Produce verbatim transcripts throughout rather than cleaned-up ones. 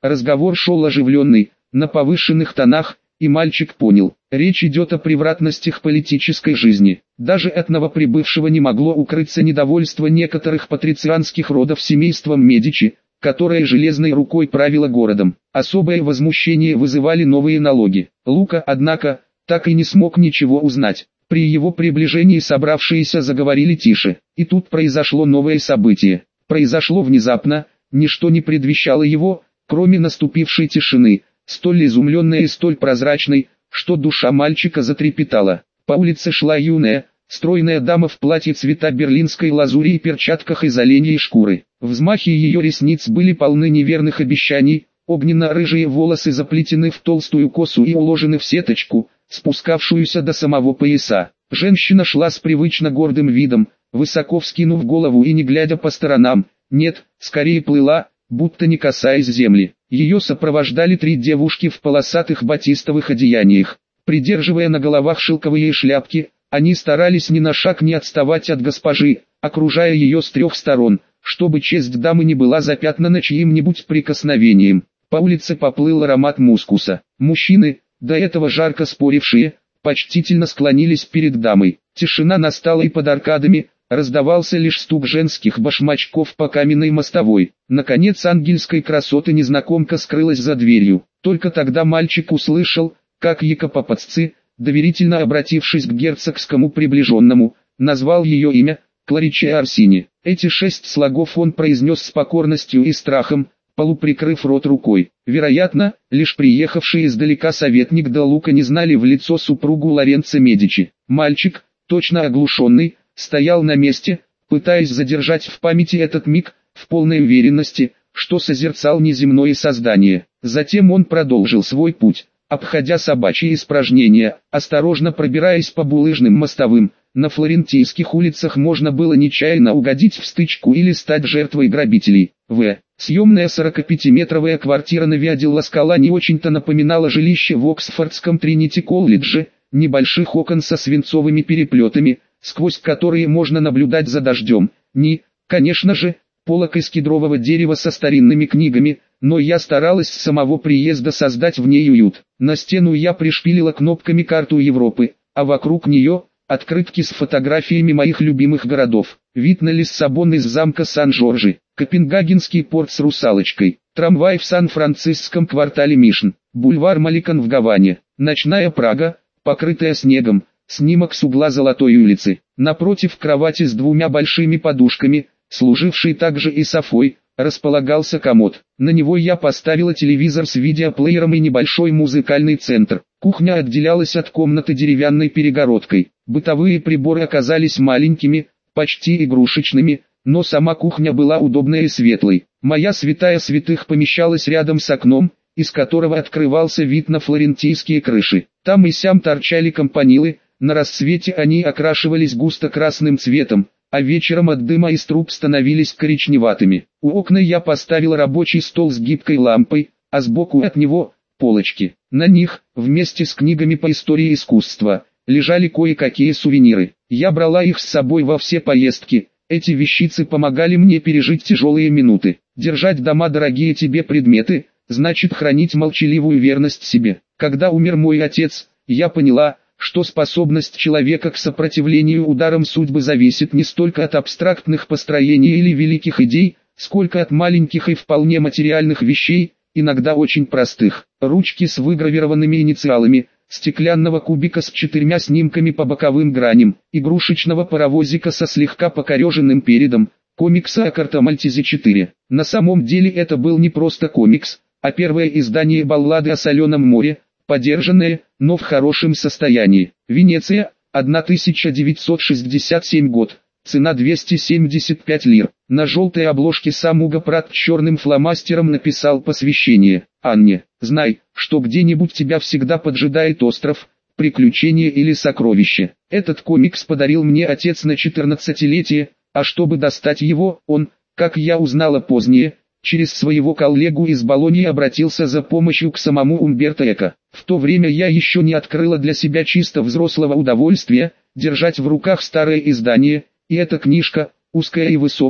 Разговор шел оживленный, на повышенных тонах, и мальчик понял, речь идет о превратностях политической жизни. Даже от новоприбывшего не могло укрыться недовольство некоторых патрицианских родов семейством Медичи, которое железной рукой правило городом. Особое возмущение вызывали новые налоги. Лука, однако, так и не смог ничего узнать. При его приближении собравшиеся заговорили тише. И тут произошло новое событие. Произошло внезапно, ничто не предвещало его, кроме наступившей тишины, столь изумленной и столь прозрачной, что душа мальчика затрепетала. По улице шла юная, стройная дама в платье цвета берлинской лазури и перчатках из оленьей шкуры. Взмахи ее ресниц были полны неверных обещаний, огненно-рыжие волосы заплетены в толстую косу и уложены в сеточку, спускавшуюся до самого пояса. Женщина шла с привычно гордым видом, высоко вскинув голову и не глядя по сторонам, нет, скорее плыла, будто не касаясь земли. Ее сопровождали три девушки в полосатых батистовых одеяниях. Придерживая на головах шелковые шляпки, они старались ни на шаг не отставать от госпожи, окружая ее с трех сторон, чтобы честь дамы не была запятнана чьим-нибудь прикосновением. По улице поплыл аромат мускуса. Мужчины, до этого жарко спорившие, почтительно склонились перед дамой. Тишина настала и под аркадами, раздавался лишь стук женских башмачков по каменной мостовой. Наконец ангельской красоты незнакомка скрылась за дверью. Только тогда мальчик услышал, как якопопадцы, доверительно обратившись к герцогскому приближенному, назвал ее имя, Клариче Арсини. Эти шесть слогов он произнес с покорностью и страхом, полуприкрыв рот рукой. Вероятно, лишь приехавший издалека советник де Лука не знали в лицо супругу Лоренцо Медичи. Мальчик, точно оглушенный, стоял на месте, пытаясь задержать в памяти этот миг, в полной уверенности, что созерцал неземное создание. Затем он продолжил свой путь, обходя собачьи испражнения, осторожно пробираясь по булыжным мостовым. На флорентийских улицах можно было нечаянно угодить в стычку или стать жертвой грабителей. В. Съемная сорокапятиметровая квартира на Виа Скала не очень-то напоминала жилище в Оксфордском Тринити-колледже, небольших окон со свинцовыми переплетами, сквозь которые можно наблюдать за дождем, ни, конечно же, полок из кедрового дерева со старинными книгами, но я старалась с самого приезда создать в ней уют. На стену я пришпилила кнопками карту Европы, а вокруг нее – открытки с фотографиями моих любимых городов. Вид на Лиссабон из замка Сан-Жоржи, Копенгагенский порт с русалочкой, трамвай в Сан-Франциском квартале Мишн, бульвар Маликан в Гаване, ночная Прага, покрытая снегом, снимок с угла Золотой улицы. Напротив кровати с двумя большими подушками, служившей также и софой, располагался комод. На него я поставила телевизор с видеоплеером и небольшой музыкальный центр. Кухня отделялась от комнаты деревянной перегородкой. Бытовые приборы оказались маленькими, почти игрушечными, но сама кухня была удобной и светлой. Моя святая святых помещалась рядом с окном, из которого открывался вид на флорентийские крыши. Там и сям торчали кампанилы, на рассвете они окрашивались густо-красным цветом, а вечером от дыма из труб становились коричневатыми. У окна я поставил рабочий стол с гибкой лампой, а сбоку от него – полочки. На них, вместе с книгами по истории искусства, лежали кое-какие сувениры. Я брала их с собой во все поездки, эти вещицы помогали мне пережить тяжелые минуты. Держать дома дорогие тебе предметы, значит хранить молчаливую верность себе. Когда умер мой отец, я поняла, что способность человека к сопротивлению ударам судьбы зависит не столько от абстрактных построений или великих идей, сколько от маленьких и вполне материальных вещей, иногда очень простых. Ручки с выгравированными инициалами, стеклянного кубика с четырьмя снимками по боковым граням, игрушечного паровозика со слегка покореженным передом, комикса о Карта Мальтезе четыре. На самом деле это был не просто комикс, а первое издание баллады о соленом море, подержанное, но в хорошем состоянии. Венеция, тысяча девятьсот шестьдесят седьмой год, цена двести семьдесят пять лир. На желтой обложке сам Уго Прат черным фломастером написал посвящение. Анне, знай, что где-нибудь тебя всегда поджидает остров, приключение или сокровище. Этот комикс подарил мне отец на четырнадцатилетие, а чтобы достать его, он, как я узнала позднее, через своего коллегу из Болоньи обратился за помощью к самому Умберто Эко. В то время я еще не открыла для себя чисто взрослого удовольствия, держать в руках старое издание, и эта книжка, узкая и высокая,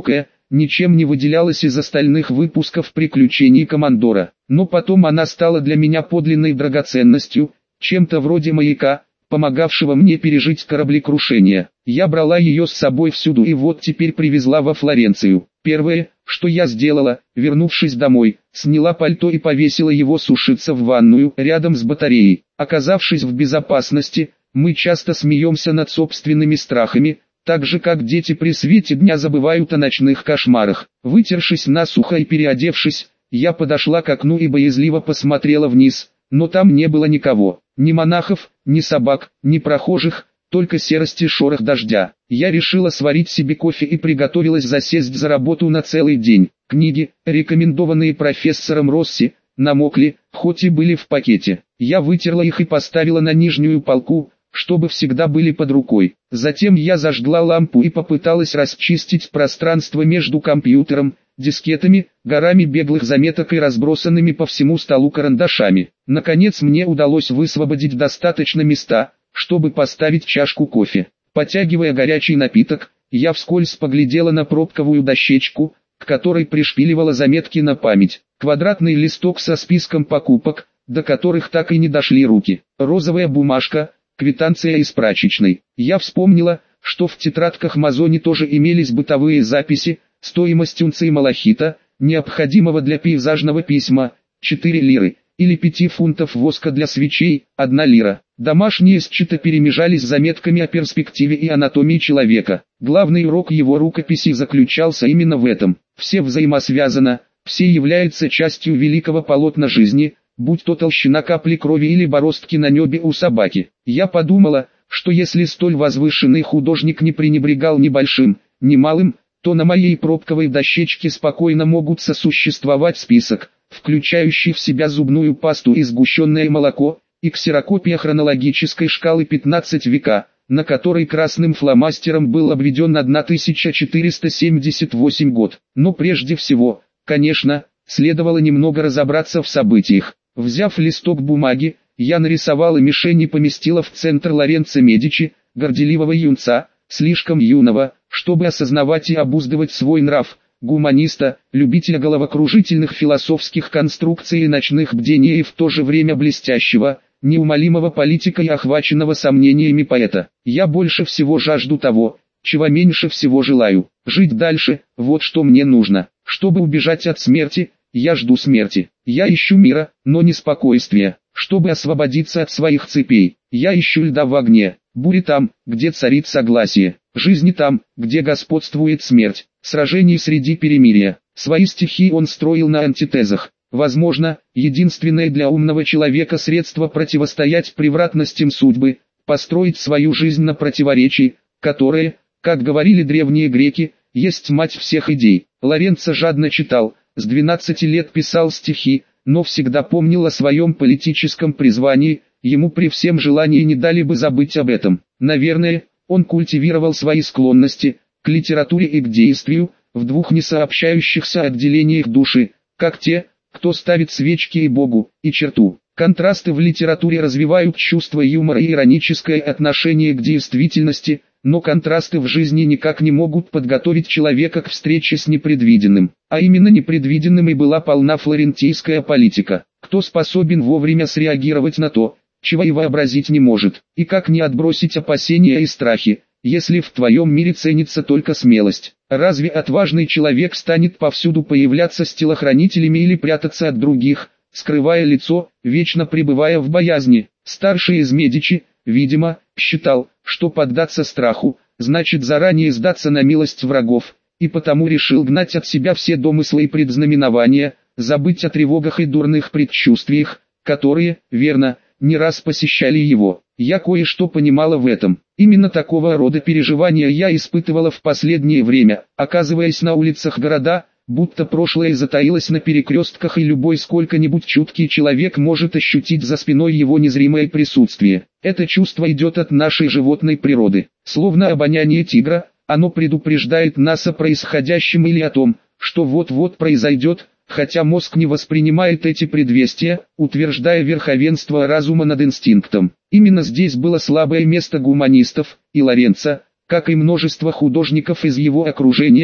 ничем не выделялась из остальных выпусков «Приключений Командора». Но потом она стала для меня подлинной драгоценностью, чем-то вроде маяка, помогавшего мне пережить кораблекрушение. Я брала ее с собой всюду и вот теперь привезла во Флоренцию. Первое, что я сделала, вернувшись домой, сняла пальто и повесила его сушиться в ванную рядом с батареей. Оказавшись в безопасности, мы часто смеемся над собственными страхами, так же как дети при свете дня забывают о ночных кошмарах. Вытершись насухо и переодевшись, я подошла к окну и боязливо посмотрела вниз, но там не было никого, ни монахов, ни собак, ни прохожих, только серость и шорох дождя. Я решила сварить себе кофе и приготовилась засесть за работу на целый день. Книги, рекомендованные профессором Росси, намокли, хоть и были в пакете. Я вытерла их и поставила на нижнюю полку, чтобы всегда были под рукой. Затем я зажгла лампу и попыталась расчистить пространство между компьютером, дискетами, горами беглых заметок и разбросанными по всему столу карандашами. Наконец мне удалось высвободить достаточно места, чтобы поставить чашку кофе. Потягивая горячий напиток, я вскользь поглядела на пробковую дощечку, к которой пришпиливала заметки на память. Квадратный листок со списком покупок, до которых так и не дошли руки. Розовая бумажка, квитанция из прачечной. Я вспомнила, что в тетрадках Мазони тоже имелись бытовые записи, стоимость унции малахита, необходимого для пейзажного письма, четыре лиры, или пяти фунтов воска для свечей, одна лира. Домашние счета перемежались заметками о перспективе и анатомии человека. Главный урок его рукописи заключался именно в этом. Все взаимосвязано, все являются частью великого полотна жизни, будь то толщина капли крови или бороздки на небе у собаки. Я подумала, что если столь возвышенный художник не пренебрегал ни большим, ни малым, то на моей пробковой дощечке спокойно могут сосуществовать список, включающий в себя зубную пасту и сгущенное молоко, и ксерокопия хронологической шкалы пятнадцатого века, на которой красным фломастером был обведен тысяча четыреста семьдесят восьмой год. Но прежде всего, конечно, следовало немного разобраться в событиях. Взяв листок бумаги, я нарисовала мишень и поместила в центр Лоренцо Медичи, горделивого юнца, слишком юного, чтобы осознавать и обуздывать свой нрав, гуманиста, любителя головокружительных философских конструкций и ночных бдений и в то же время блестящего, неумолимого политика и охваченного сомнениями поэта. Я больше всего жажду того, чего меньше всего желаю. Жить дальше, вот что мне нужно. Чтобы убежать от смерти, я жду смерти. Я ищу мира, но не спокойствия. Чтобы освободиться от своих цепей, я ищу льда в огне. Бури там, где царит согласие. Жизни там, где господствует смерть. Сражений среди перемирия. Свои стихи он строил на антитезах. Возможно, единственное для умного человека средство противостоять превратностям судьбы, построить свою жизнь на противоречии, которое, как говорили древние греки, есть мать всех идей. Лоренцо жадно читал, с двенадцати лет писал стихи, но всегда помнил о своем политическом призвании, ему при всем желании не дали бы забыть об этом. Наверное, он культивировал свои склонности к литературе и к действию, в двух несообщающихся отделениях души, как те, кто ставит свечки и Богу, и черту. Контрасты в литературе развивают чувство юмора и ироническое отношение к действительности, но контрасты в жизни никак не могут подготовить человека к встрече с непредвиденным. А именно непредвиденным и была полна флорентийская политика. Кто способен вовремя среагировать на то, чего и вообразить не может, и как не отбросить опасения и страхи, если в твоем мире ценится только смелость? Разве отважный человек станет повсюду появляться с телохранителями или прятаться от других, скрывая лицо, вечно пребывая в боязни? Старший из Медичи, видимо, считал, что поддаться страху, значит заранее сдаться на милость врагов, и потому решил гнать от себя все домыслы и предзнаменования, забыть о тревогах и дурных предчувствиях, которые, верно, не раз посещали его. Я кое-что понимала в этом. Именно такого рода переживания я испытывала в последнее время, оказываясь на улицах города, будто прошлое затаилось на перекрестках и любой сколько-нибудь чуткий человек может ощутить за спиной его незримое присутствие. Это чувство идет от нашей животной природы. Словно обоняние тигра, оно предупреждает нас о происходящем или о том, что вот-вот произойдет, хотя мозг не воспринимает эти предвестия, утверждая верховенство разума над инстинктом. Именно здесь было слабое место гуманистов, и Лоренцо, как и множество художников из его окружения,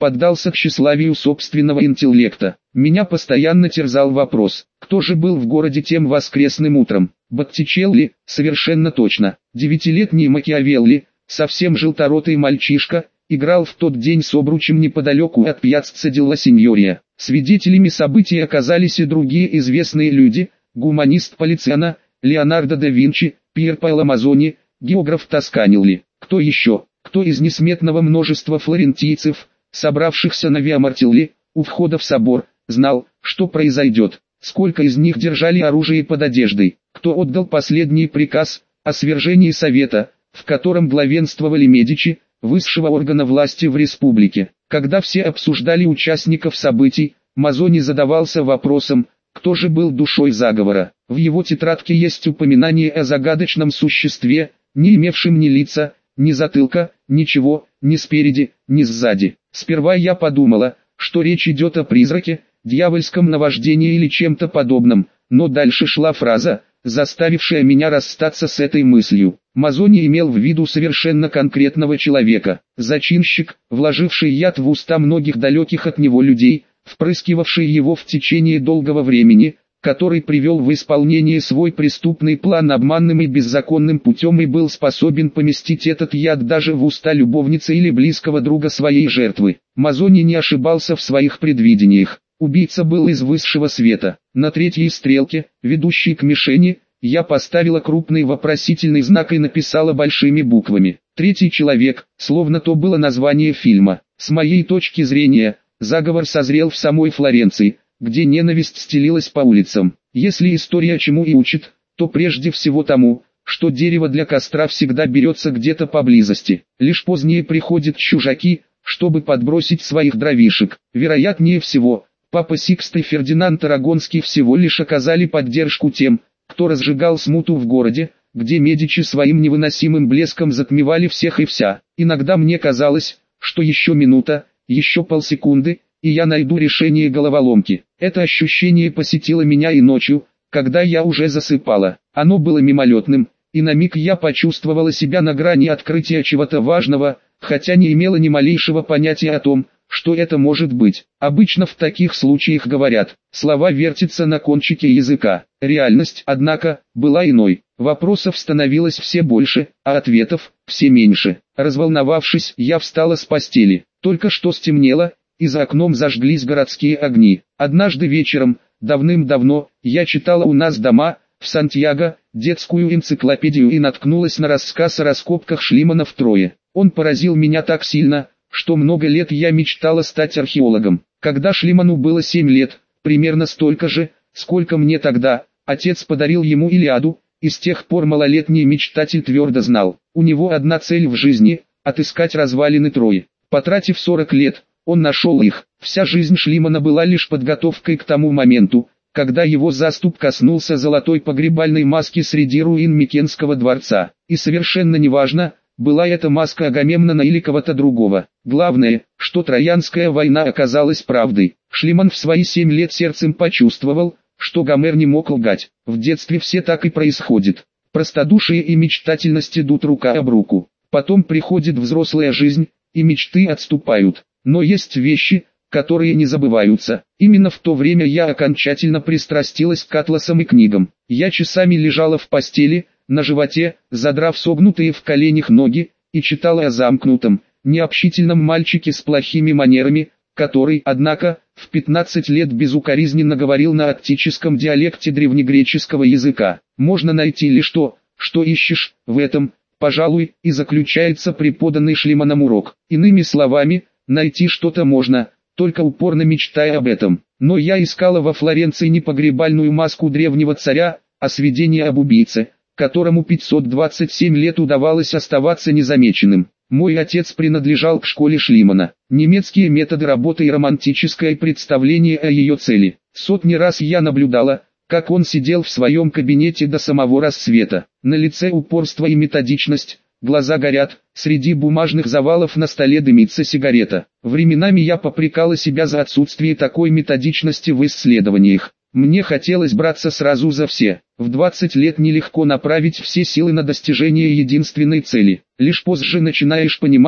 поддался к тщеславию собственного интеллекта. Меня постоянно терзал вопрос, кто же был в городе тем воскресным утром? Боттичелли, совершенно точно. Девятилетний Макиавелли, совсем желторотый мальчишка, играл в тот день с обручем неподалеку от Пьяцци делла Синьория. Свидетелями событий оказались и другие известные люди: гуманист Полициано, Леонардо да Винчи, Пьер Паоло Мазони, географ Тосканелли. Кто еще? Кто из несметного множества флорентийцев, собравшихся на Виа Мартелли, у входа в собор, знал, что произойдет? Сколько из них держали оружие под одеждой? Кто отдал последний приказ о свержении Совета, в котором главенствовали Медичи, высшего органа власти в республике? Когда все обсуждали участников событий, Мазони задавался вопросом, кто же был душой заговора. В его тетрадке есть упоминание о загадочном существе, не имевшем ни лица, ни затылка, ничего, ни спереди, ни сзади. Сперва я подумала, что речь идет о призраке, дьявольском наваждении или чем-то подобном, но дальше шла фраза, заставившая меня расстаться с этой мыслью. Мазони имел в виду совершенно конкретного человека, зачинщик, вложивший яд в уста многих далеких от него людей, впрыскивавший его в течение долгого времени, который привел в исполнение свой преступный план обманным и беззаконным путем и был способен поместить этот яд даже в уста любовницы или близкого друга своей жертвы. Мазони не ошибался в своих предвидениях. Убийца был из высшего света. На третьей стрелке, ведущей к мишени, я поставила крупный вопросительный знак и написала большими буквами «Третий человек», словно то было название фильма. С моей точки зрения, заговор созрел в самой Флоренции, где ненависть стелилась по улицам. Если история чему и учит, то прежде всего тому, что дерево для костра всегда берется где-то поблизости. Лишь позднее приходят чужаки, чтобы подбросить своих дровишек. Вероятнее всего, папа Сикст и Фердинанд Арагонский всего лишь оказали поддержку тем, кто разжигал смуту в городе, где Медичи своим невыносимым блеском затмевали всех и вся. Иногда мне казалось, что еще минута, еще полсекунды, и я найду решение головоломки. Это ощущение посетило меня и ночью, когда я уже засыпала. Оно было мимолетным, и на миг я почувствовала себя на грани открытия чего-то важного, хотя не имела ни малейшего понятия о том, что это может быть. Обычно в таких случаях говорят, слова вертятся на кончике языка. Реальность, однако, была иной. Вопросов становилось все больше, а ответов все меньше. Разволновавшись, я встала с постели. Только что стемнело, и за окном зажглись городские огни. Однажды вечером, давным-давно, я читала у нас дома, в Сантьяго, детскую энциклопедию и наткнулась на рассказ о раскопках Шлимана в Трое. Он поразил меня так сильно, что много лет я мечтала стать археологом. Когда Шлиману было семь лет, примерно столько же, сколько мне тогда, отец подарил ему Илиаду, и с тех пор малолетний мечтатель твердо знал, у него одна цель в жизни – отыскать развалины Трои. Потратив сорок лет, он нашел их. Вся жизнь Шлимана была лишь подготовкой к тому моменту, когда его заступ коснулся золотой погребальной маски среди руин Микенского дворца. И совершенно неважно, была это маска Агамемнона или кого-то другого. Главное, что Троянская война оказалась правдой. Шлиман в свои семь лет сердцем почувствовал, что Гомер не мог лгать. В детстве все так и происходит. Простодушие и мечтательность идут рука об руку. Потом приходит взрослая жизнь, и мечты отступают. Но есть вещи, которые не забываются. Именно в то время я окончательно пристрастилась к атласам и книгам. Я часами лежала в постели, на животе, задрав согнутые в коленях ноги, и читала о замкнутом, необщительном мальчике с плохими манерами, который, однако, в пятнадцать лет безукоризненно говорил на аттическом диалекте древнегреческого языка. Можно найти лишь то, что ищешь, в этом, пожалуй, и заключается преподанный Шлиманом урок. Иными словами, найти что-то можно, только упорно мечтая об этом. Но я искала во Флоренции не погребальную маску древнего царя, а сведения об убийце, которому пятьсот двадцать семь лет удавалось оставаться незамеченным. Мой отец принадлежал к школе Шлимана. Немецкие методы работы и романтическое представление о ее цели. Сотни раз я наблюдала, как он сидел в своем кабинете до самого рассвета. На лице упорство и методичность, глаза горят, среди бумажных завалов на столе дымится сигарета. Временами я попрекала себя за отсутствие такой методичности в исследованиях. Мне хотелось браться сразу за все. В двадцать лет нелегко направить все силы на достижение единственной цели. Лишь позже начинаешь понимать,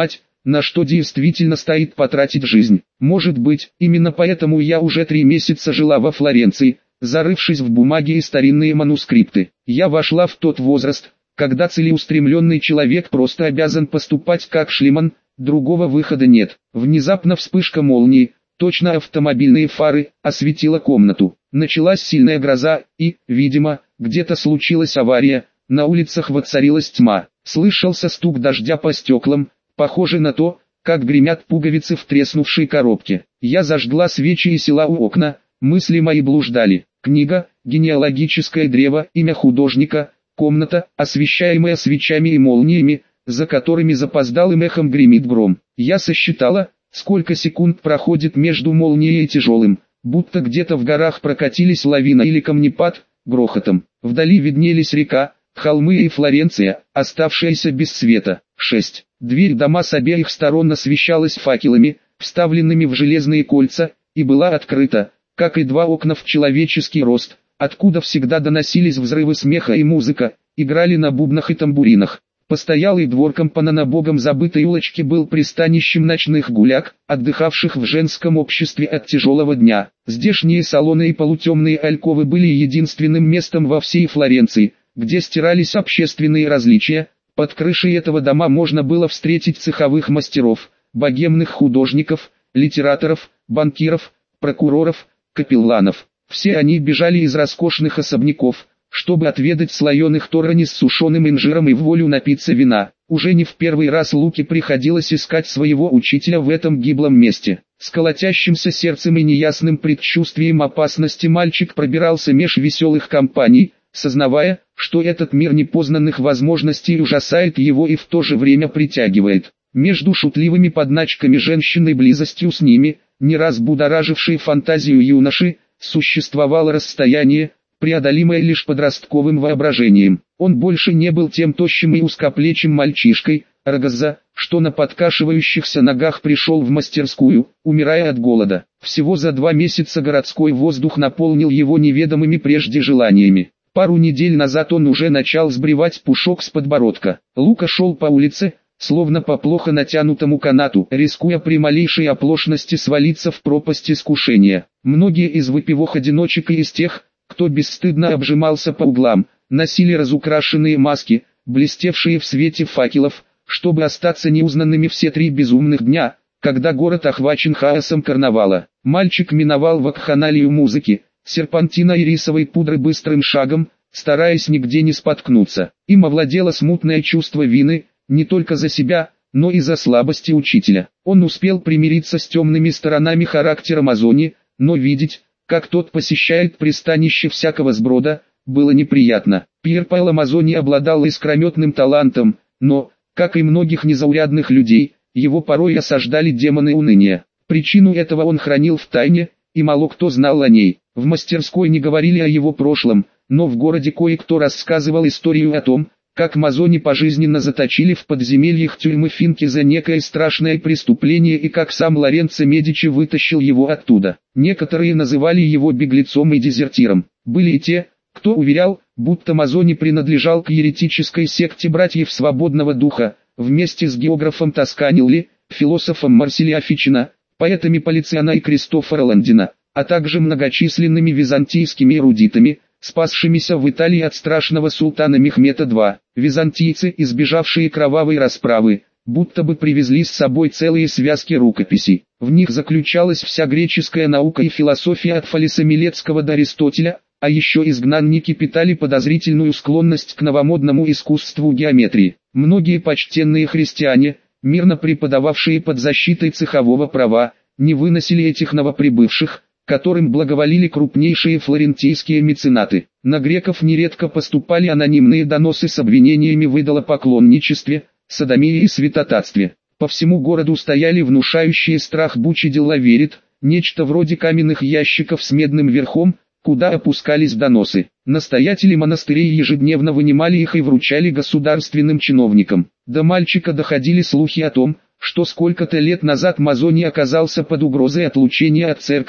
на что действительно стоит потратить жизнь. Может быть, именно поэтому я уже три месяца жила во Флоренции, зарывшись в бумаги и старинные манускрипты. Я вошла в тот возраст, когда целеустремленный человек просто обязан поступать как Шлиман, другого выхода нет. Внезапно вспышка молнии, точно автомобильные фары, осветила комнату. Началась сильная гроза и, видимо, где-то случилась авария, на улицах воцарилась тьма. Слышался стук дождя по стеклам, похоже на то, как гремят пуговицы в треснувшей коробке. Я зажгла свечи и села у окна, мысли мои блуждали. Книга, генеалогическое древо, имя художника, комната, освещаемая свечами и молниями, за которыми запоздалым эхом гремит гром. Я сосчитала, сколько секунд проходит между молнией и тяжелым, будто где-то в горах прокатились лавина или камнепад, грохотом. Вдали виднелись река, холмы и Флоренция, оставшаяся без света. шесть. Дверь дома с обеих сторон освещалась факелами, вставленными в железные кольца, и была открыта, как и два окна в человеческий рост, откуда всегда доносились взрывы смеха и музыка, играли на бубнах и тамбуринах. Постоялый двор компана на богом забытой улочке был пристанищем ночных гуляк, отдыхавших в женском обществе от тяжелого дня. Здешние салоны и полутемные альковы были единственным местом во всей Флоренции, где стирались общественные различия. Под крышей этого дома можно было встретить цеховых мастеров, богемных художников, литераторов, банкиров, прокуроров, капелланов. Все они бежали из роскошных особняков, чтобы отведать слоеных торани с сушеным инжиром и в волю напиться вина. Уже не в первый раз Луке приходилось искать своего учителя в этом гиблом месте. С колотящимся сердцем и неясным предчувствием опасности мальчик пробирался меж веселых компаний, сознавая, что этот мир непознанных возможностей ужасает его и в то же время притягивает. Между шутливыми подначками женщин и близостью с ними, не раз будоражившей фантазию юноши, существовало расстояние, преодолимое лишь подростковым воображением. Он больше не был тем тощим и узкоплечим мальчишкой, рогоза, что на подкашивающихся ногах пришел в мастерскую, умирая от голода. Всего за два месяца городской воздух наполнил его неведомыми прежде желаниями. Пару недель назад он уже начал сбривать пушок с подбородка. Лука шел по улице, словно по плохо натянутому канату, рискуя при малейшей оплошности свалиться в пропасть искушения. Многие из выпивох-одиночек и из тех, кто бесстыдно обжимался по углам, носили разукрашенные маски, блестевшие в свете факелов, чтобы остаться неузнанными все три безумных дня, когда город охвачен хаосом карнавала. Мальчик миновал вакханалию музыки, серпантина и рисовой пудры быстрым шагом, стараясь нигде не споткнуться. Им овладело смутное чувство вины, не только за себя, но и за слабости учителя. Он успел примириться с темными сторонами характера Мазони, но видеть, как тот посещает пристанище всякого сброда, было неприятно. Пьер Паоло Мазони обладал искрометным талантом, но, как и многих незаурядных людей, его порой осаждали демоны уныния. Причину этого он хранил в тайне, и мало кто знал о ней. В мастерской не говорили о его прошлом, но в городе кое-кто рассказывал историю о том, как Мазони пожизненно заточили в подземельях тюрьмы Финки за некое страшное преступление и как сам Лоренцо Медичи вытащил его оттуда. Некоторые называли его беглецом и дезертиром. Были и те, кто уверял, будто Мазони принадлежал к еретической секте братьев Свободного Духа, вместе с географом Тосканилли, философом Марсилио Фичино, поэтами Полициано и Кристофора Ландина, а также многочисленными византийскими эрудитами, спасшимися в Италии от страшного султана Мехмета второго. Византийцы, избежавшие кровавой расправы, будто бы привезли с собой целые связки рукописей. В них заключалась вся греческая наука и философия от Фалеса Милетского до Аристотеля, а еще изгнанники питали подозрительную склонность к новомодному искусству геометрии. Многие почтенные христиане, мирно преподававшие под защитой цехового права, не выносили этих новоприбывших, которым благоволили крупнейшие флорентийские меценаты. На греков нередко поступали анонимные доносы с обвинениями в идолопоклонничестве, содомии и святотатстве. По всему городу стояли внушающие страх бучи дела верит, нечто вроде каменных ящиков с медным верхом, куда опускались доносы. Настоятели монастырей ежедневно вынимали их и вручали государственным чиновникам. До мальчика доходили слухи о том, что сколько-то лет назад Мазони оказался под угрозой отлучения от церкви,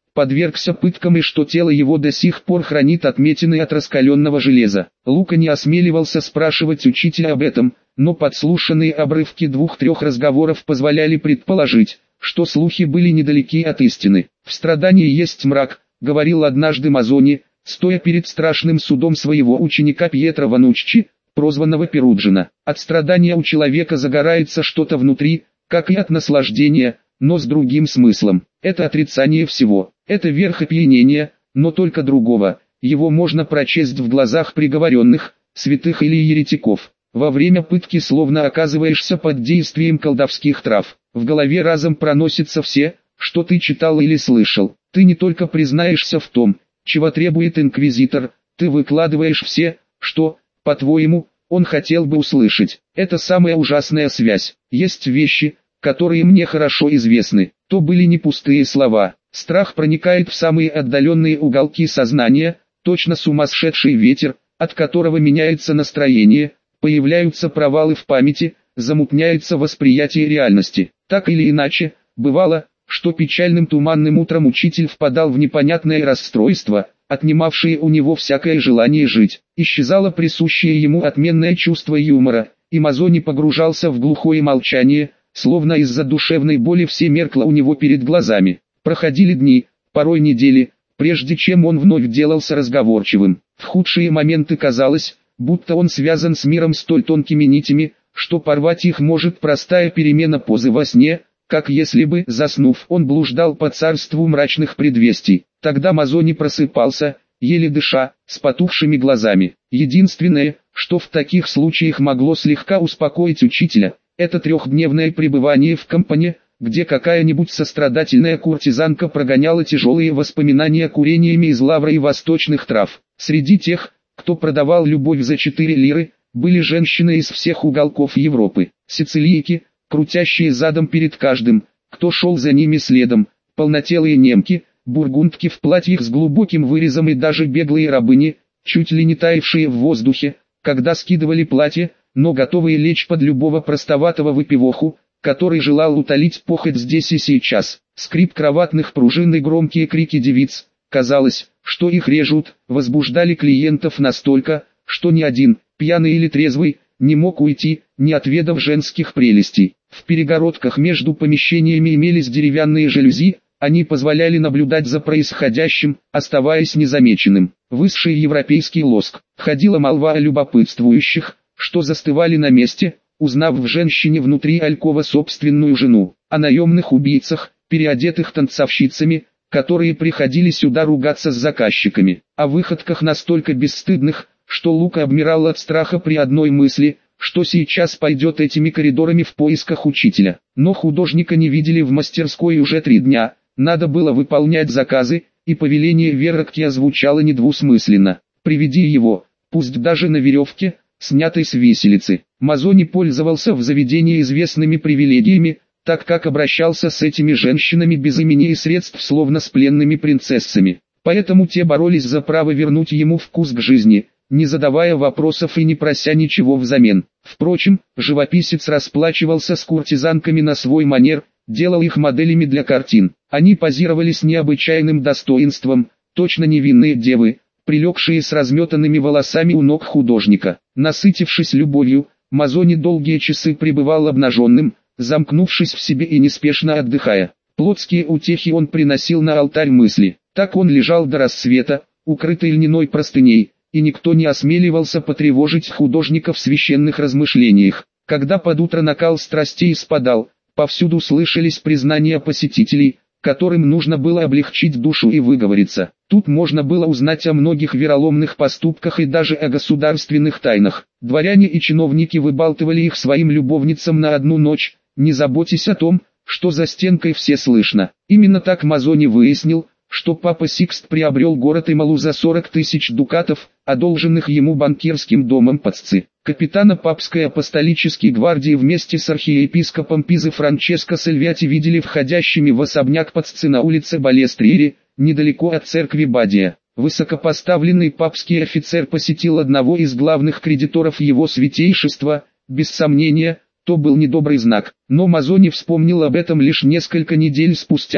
подвергся пыткам и что тело его до сих пор хранит отметины от раскаленного железа. Лука не осмеливался спрашивать учителя об этом, но подслушанные обрывки двух-трех разговоров позволяли предположить, что слухи были недалеки от истины. «В страдании есть мрак», — говорил однажды Мазони, стоя перед страшным судом своего ученика Пьетро Вануччи, прозванного Перуджино. От страдания у человека загорается что-то внутри, как и от наслаждения, но с другим смыслом. Это отрицание всего, это верх опьянения, но только другого. Его можно прочесть в глазах приговоренных, святых или еретиков. Во время пытки словно оказываешься под действием колдовских трав. В голове разом проносится все, что ты читал или слышал. Ты не только признаешься в том, чего требует инквизитор, ты выкладываешь все, что, по-твоему, он хотел бы услышать. Это самая ужасная связь. Есть вещи, которые мне хорошо известны. То были не пустые слова. Страх проникает в самые отдаленные уголки сознания, точно сумасшедший ветер, от которого меняется настроение, появляются провалы в памяти, замутняется восприятие реальности. Так или иначе, бывало, что печальным туманным утром учитель впадал в непонятное расстройство, отнимавшее у него всякое желание жить. Исчезало присущее ему отменное чувство юмора, и Мазони погружался в глухое молчание, словно из-за душевной боли все меркло у него перед глазами. Проходили дни, порой недели, прежде чем он вновь делался разговорчивым. В худшие моменты казалось, будто он связан с миром столь тонкими нитями, что порвать их может простая перемена позы во сне, как если бы, заснув, он блуждал по царству мрачных предвестий. Тогда Мазони просыпался, еле дыша, с потухшими глазами. Единственное, что в таких случаях могло слегка успокоить учителя, это трехдневное пребывание в компане, где какая-нибудь сострадательная куртизанка прогоняла тяжелые воспоминания курениями из лавра и восточных трав. Среди тех, кто продавал любовь за четыре лиры, были женщины из всех уголков Европы, сицилийки, крутящие задом перед каждым, кто шел за ними следом, полнотелые немки, бургундки в платьях с глубоким вырезом и даже беглые рабыни, чуть ли не таявшие в воздухе, когда скидывали платье, но готовые лечь под любого простоватого выпивоху, который желал утолить похоть здесь и сейчас. Скрип кроватных пружин и громкие крики девиц, казалось, что их режут, возбуждали клиентов настолько, что ни один, пьяный или трезвый, не мог уйти, не отведав женских прелестей. В перегородках между помещениями имелись деревянные жалюзи, они позволяли наблюдать за происходящим, оставаясь незамеченным. Высший европейский лоск. Ходила молва о любопытствующих, что застывали на месте, узнав в женщине внутри алькова собственную жену, о наемных убийцах, переодетых танцовщицами, которые приходили сюда ругаться с заказчиками, о выходках настолько бесстыдных, что Лука обмирал от страха при одной мысли, что сейчас пойдет этими коридорами в поисках учителя. Но художника не видели в мастерской уже три дня, надо было выполнять заказы, и повеление Вероктия звучало недвусмысленно. «Приведи его, пусть даже на веревке, снятой с виселицы». Мазони пользовался в заведении известными привилегиями, так как обращался с этими женщинами без имени и средств, словно с пленными принцессами. Поэтому те боролись за право вернуть ему вкус к жизни, не задавая вопросов и не прося ничего взамен. Впрочем, живописец расплачивался с куртизанками на свой манер, делал их моделями для картин. Они позировали с необычайным достоинством, точно невинные девы, прилегшие с разметанными волосами у ног художника. Насытившись любовью, Мазони долгие часы пребывал обнаженным, замкнувшись в себе и неспешно отдыхая. Плотские утехи он приносил на алтарь мысли. Так он лежал до рассвета, укрытый льняной простыней, и никто не осмеливался потревожить художника в священных размышлениях. Когда под утро накал страстей спадал, повсюду слышались признания посетителей, которым нужно было облегчить душу и выговориться. Тут можно было узнать о многих вероломных поступках и даже о государственных тайнах. Дворяне и чиновники выбалтывали их своим любовницам на одну ночь, не заботясь о том, что за стенкой все слышно. Именно так Мазони выяснил, что папа Сикст приобрел город Ималу за сорок тысяч дукатов, одолженных ему банкирским домом Пацци. Капитана папской апостолической гвардии вместе с архиепископом Пизы Франческо Сальвиати видели входящими в особняк Пацци на улице Балестриери, недалеко от церкви Бадия. Высокопоставленный папский офицер посетил одного из главных кредиторов его святейшества, без сомнения, то был недобрый знак. Но Мазони вспомнил об этом лишь несколько недель спустя,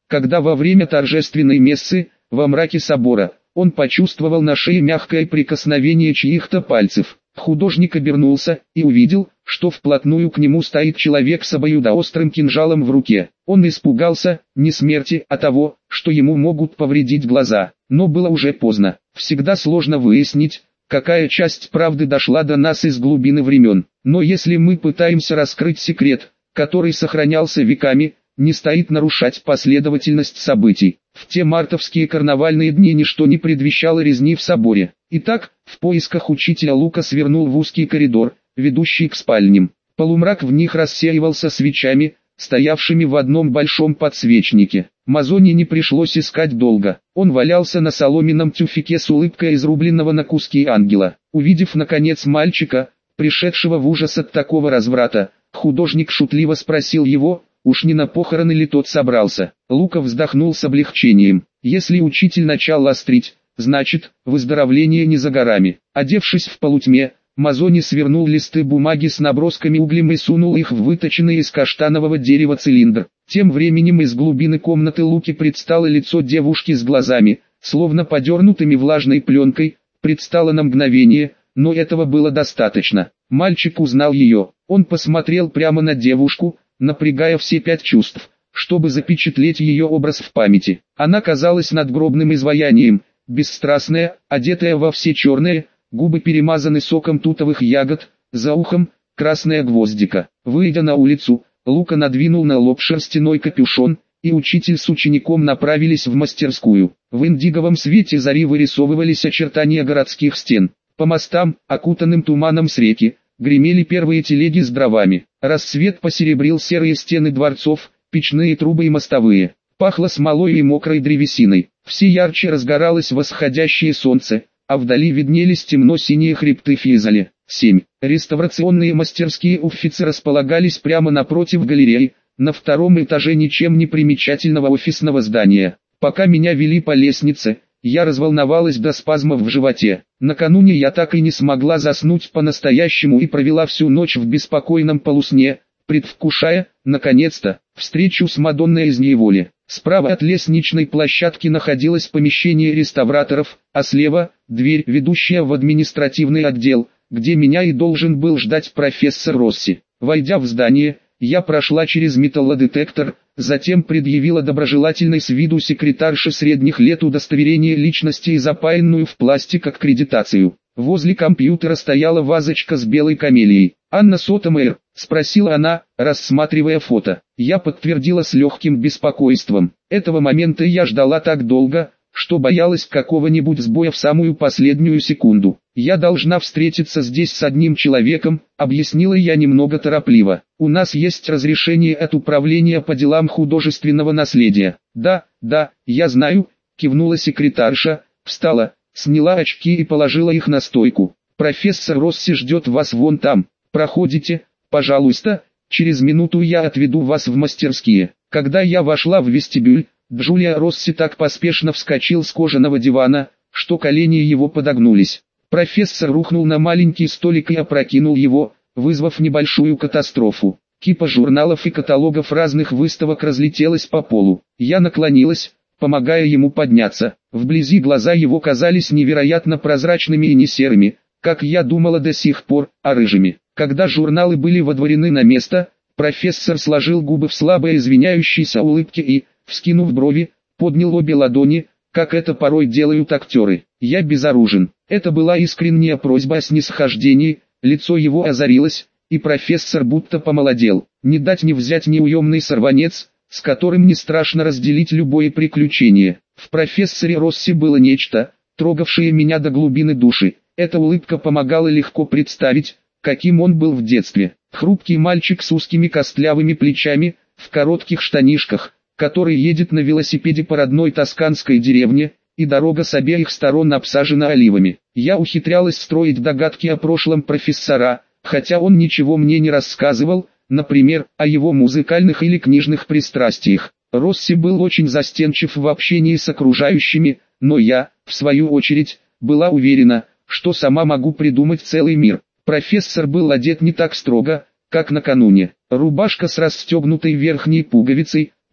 когда во время торжественной мессы, во мраке собора, он почувствовал на шее мягкое прикосновение чьих-то пальцев. Художник обернулся и увидел, что вплотную к нему стоит человек с обоюдоострым кинжалом в руке. Он испугался, не смерти, а того, что ему могут повредить глаза. Но было уже поздно. Всегда сложно выяснить, какая часть правды дошла до нас из глубины времен. Но если мы пытаемся раскрыть секрет, который сохранялся веками, не стоит нарушать последовательность событий. В те мартовские карнавальные дни ничто не предвещало резни в соборе. Итак, в поисках учителя Лука свернул в узкий коридор, ведущий к спальням. Полумрак в них рассеивался свечами, стоявшими в одном большом подсвечнике. Мазони не пришлось искать долго. Он валялся на соломенном тюфике с улыбкой изрубленного на куски ангела. Увидев наконец мальчика, пришедшего в ужас от такого разврата, художник шутливо спросил его, уж не на похороны ли тот собрался. Лука вздохнул с облегчением. Если учитель начал острить, значит, выздоровление не за горами. Одевшись в полутьме, Мазони свернул листы бумаги с набросками углем и сунул их в выточенный из каштанового дерева цилиндр. Тем временем из глубины комнаты Луки предстало лицо девушки с глазами, словно подернутыми влажной пленкой, предстало на мгновение, но этого было достаточно. Мальчик узнал ее. Он посмотрел прямо на девушку, напрягая все пять чувств, чтобы запечатлеть ее образ в памяти. Она казалась надгробным изваянием, бесстрастная, одетая во все черное, губы перемазаны соком тутовых ягод, за ухом красная гвоздика. Выйдя на улицу, Лука надвинул на лоб шерстяной капюшон, и учитель с учеником направились в мастерскую. В индиговом свете зари вырисовывались очертания городских стен. По мостам, окутанным туманом с реки, гремели первые телеги с дровами. Рассвет посеребрил серые стены дворцов, печные трубы и мостовые. Пахло смолой и мокрой древесиной. Все ярче разгоралось восходящее солнце, а вдали виднелись темно-синие хребты Физали. семь. Реставрационные мастерские Уффици располагались прямо напротив галереи, на втором этаже ничем не примечательного офисного здания. Пока меня вели по лестнице, я разволновалась до спазмов в животе. Накануне я так и не смогла заснуть по-настоящему и провела всю ночь в беспокойном полусне, предвкушая, наконец-то, встречу с Мадонной из неволи. Справа от лестничной площадки находилось помещение реставраторов, а слева – дверь, ведущая в административный отдел, где меня и должен был ждать профессор Росси. Войдя в здание, я прошла через металлодетектор, затем предъявила доброжелательной с виду секретарше средних лет удостоверение личности и запаянную в пластик аккредитацию. Возле компьютера стояла вазочка с белой камелией. «Анна Сотомейр?» – спросила она, рассматривая фото. Я подтвердила с легким беспокойством. Этого момента я ждала так долго, что боялась какого-нибудь сбоя в самую последнюю секунду. «Я должна встретиться здесь с одним человеком», — объяснила я немного торопливо. «У нас есть разрешение от управления по делам художественного наследия». «Да, да, я знаю», — кивнула секретарша, встала, сняла очки и положила их на стойку. «Профессор Росси ждет вас вон там. Проходите, пожалуйста, через минуту я отведу вас в мастерские». Когда я вошла в вестибюль, Джулия Росси так поспешно вскочил с кожаного дивана, что колени его подогнулись. Профессор рухнул на маленький столик и опрокинул его, вызвав небольшую катастрофу. Кипа журналов и каталогов разных выставок разлетелась по полу. Я наклонилась, помогая ему подняться. Вблизи глаза его казались невероятно прозрачными и не серыми, как я думала до сих пор, а рыжими. Когда журналы были водворены на место, профессор сложил губы в слабой извиняющейся улыбке и, вскинув брови, поднял обе ладони, как это порой делают актеры. «Я безоружен». Это была искренняя просьба о снисхождении, лицо его озарилось, и профессор будто помолодел. Не дать не взять неуемный сорванец, с которым не страшно разделить любое приключение. В профессоре Росси было нечто, трогавшее меня до глубины души. Эта улыбка помогала легко представить, каким он был в детстве. Хрупкий мальчик с узкими костлявыми плечами, в коротких штанишках, который едет на велосипеде по родной тосканской деревне, и дорога с обеих сторон обсажена оливами. Я ухитрялась строить догадки о прошлом профессора, хотя он ничего мне не рассказывал, например, о его музыкальных или книжных пристрастиях. Росси был очень застенчив в общении с окружающими, но я, в свою очередь, была уверена, что сама могу придумать целый мир. Профессор был одет не так строго, как накануне. Рубашка с расстегнутой верхней пуговицей,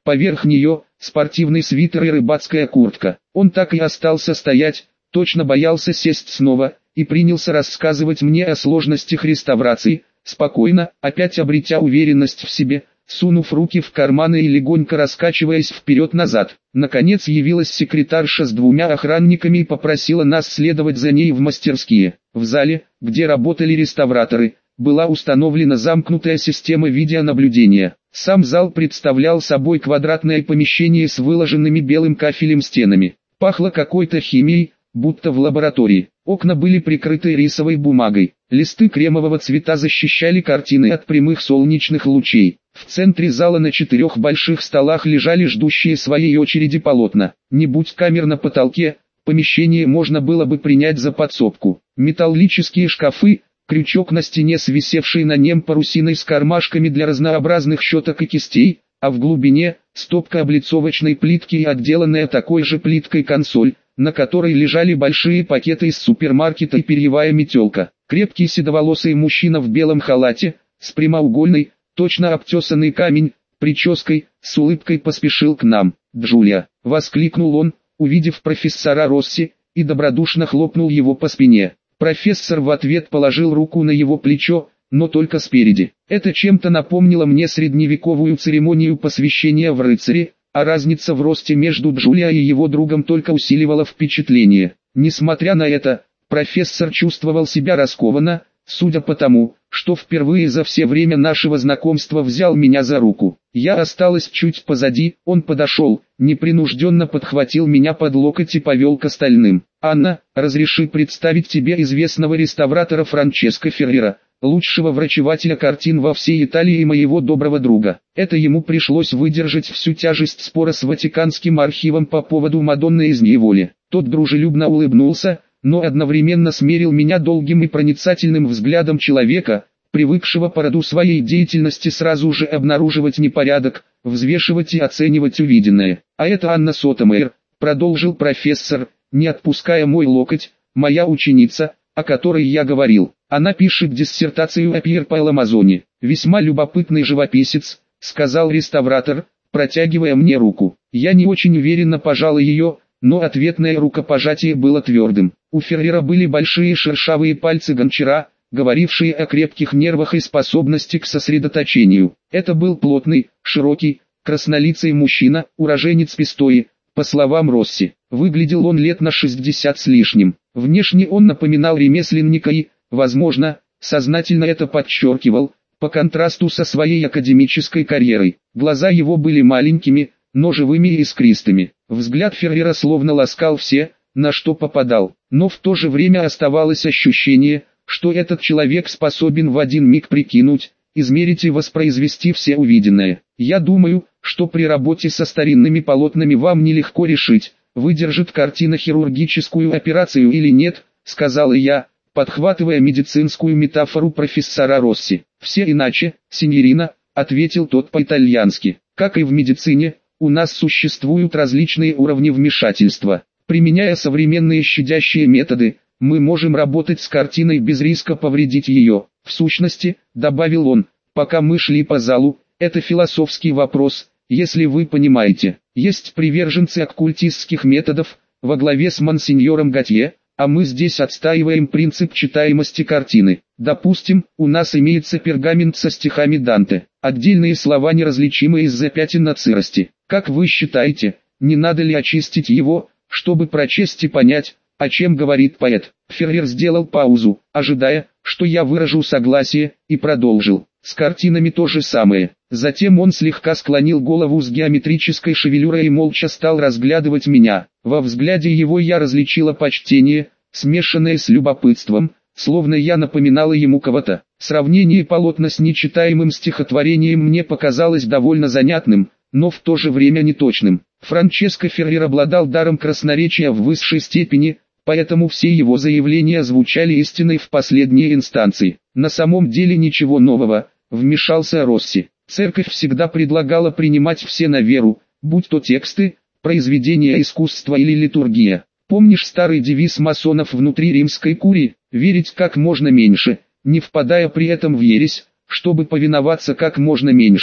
Поверх нее спортивный свитер и рыбацкая куртка. Он так и остался стоять, точно боялся сесть снова, и принялся рассказывать мне о сложностях реставрации, спокойно, опять обретя уверенность в себе, сунув руки в карманы и легонько раскачиваясь вперед-назад. Наконец явилась секретарша с двумя охранниками и попросила нас следовать за ней в мастерские. В зале, где работали реставраторы, была установлена замкнутая система видеонаблюдения. Сам зал представлял собой квадратное помещение с выложенными белым кафелем стенами. Пахло какой-то химией, будто в лаборатории. Окна были прикрыты рисовой бумагой. Листы кремового цвета защищали картины от прямых солнечных лучей. В центре зала на четырех больших столах лежали ждущие своей очереди полотна. Не будь камер на потолке, помещение можно было бы принять за подсобку. Металлические шкафы, крючок на стене с висевшей на нем парусиной с кармашками для разнообразных щеток и кистей, а в глубине – стопка облицовочной плитки и отделанная такой же плиткой консоль, на которой лежали большие пакеты из супермаркета и перьевая метелка. Крепкий седоволосый мужчина в белом халате, с прямоугольной, точно обтесанный камень, прической, с улыбкой поспешил к нам. «Джулия!» — воскликнул он, увидев профессора Росси, и добродушно хлопнул его по спине. Профессор в ответ положил руку на его плечо, но только спереди. Это чем-то напомнило мне средневековую церемонию посвящения в рыцари, а разница в росте между Джулией и его другом только усиливала впечатление. Несмотря на это, профессор чувствовал себя раскованно, судя по тому, что впервые за все время нашего знакомства взял меня за руку. Я осталась чуть позади, он подошел, непринужденно подхватил меня под локоть и повел к остальным. «Анна, разреши представить тебе известного реставратора Франческо Феррера, лучшего врачевателя картин во всей Италии и моего доброго друга». Это ему пришлось выдержать всю тяжесть спора с Ватиканским архивом по поводу Мадонны из неволи. Тот дружелюбно улыбнулся, но одновременно смерил меня долгим и проницательным взглядом человека, привыкшего по роду своей деятельности сразу же обнаруживать непорядок, взвешивать и оценивать увиденное. «А это Анна Сотомейр», — продолжил профессор, не отпуская мой локоть, «моя ученица, о которой я говорил. Она пишет диссертацию о Пьер Паоло Мазони. Весьма любопытный живописец», — сказал реставратор, протягивая мне руку. Я не очень уверенно пожал ее, но ответное рукопожатие было твердым. У Феррера были большие шершавые пальцы гончара, говорившие о крепких нервах и способности к сосредоточению. Это был плотный, широкий, краснолицый мужчина, уроженец Пистои, по словам Росси. Выглядел он лет на шестьдесят с лишним. Внешне он напоминал ремесленника и, возможно, сознательно это подчеркивал, по контрасту со своей академической карьерой. Глаза его были маленькими, но живыми и искристыми. Взгляд Феррера словно ласкал все, на что попадал, но в то же время оставалось ощущение, что этот человек способен в один миг прикинуть, измерить и воспроизвести все увиденное. «Я думаю, что при работе со старинными полотнами вам нелегко решить, выдержит картина хирургическую операцию или нет», — сказал я, подхватывая медицинскую метафору профессора Росси. «Все иначе, синьорина», — ответил тот по-итальянски. «Как и в медицине, у нас существуют различные уровни вмешательства. Применяя современные щадящие методы, мы можем работать с картиной без риска повредить ее. В сущности, добавил он, пока мы шли по залу, это философский вопрос, если вы понимаете. Есть приверженцы оккультистских методов, во главе с монсеньором Готье, а мы здесь отстаиваем принцип читаемости картины. Допустим, у нас имеется пергамент со стихами Данте, отдельные слова неразличимы из-за пятен от сырости. Как вы считаете, не надо ли очистить его, чтобы прочесть и понять, о чем говорит поэт?» Феррер сделал паузу, ожидая, что я выражу согласие, и продолжил. «С картинами то же самое». Затем он слегка склонил голову с геометрической шевелюрой и молча стал разглядывать меня. Во взгляде его я различила почтение, смешанное с любопытством, словно я напоминала ему кого-то. Сравнение полотна с нечитаемым стихотворением мне показалось довольно занятным, но в то же время неточным. Франческо Феррер обладал даром красноречия в высшей степени, поэтому все его заявления звучали истиной в последней инстанции. На самом деле ничего нового, вмешался Росси. Церковь всегда предлагала принимать все на веру, будь то тексты, произведения искусства или литургия. Помнишь старый девиз масонов внутри римской курии? Верить как можно меньше, не впадая при этом в ересь, чтобы повиноваться как можно меньше,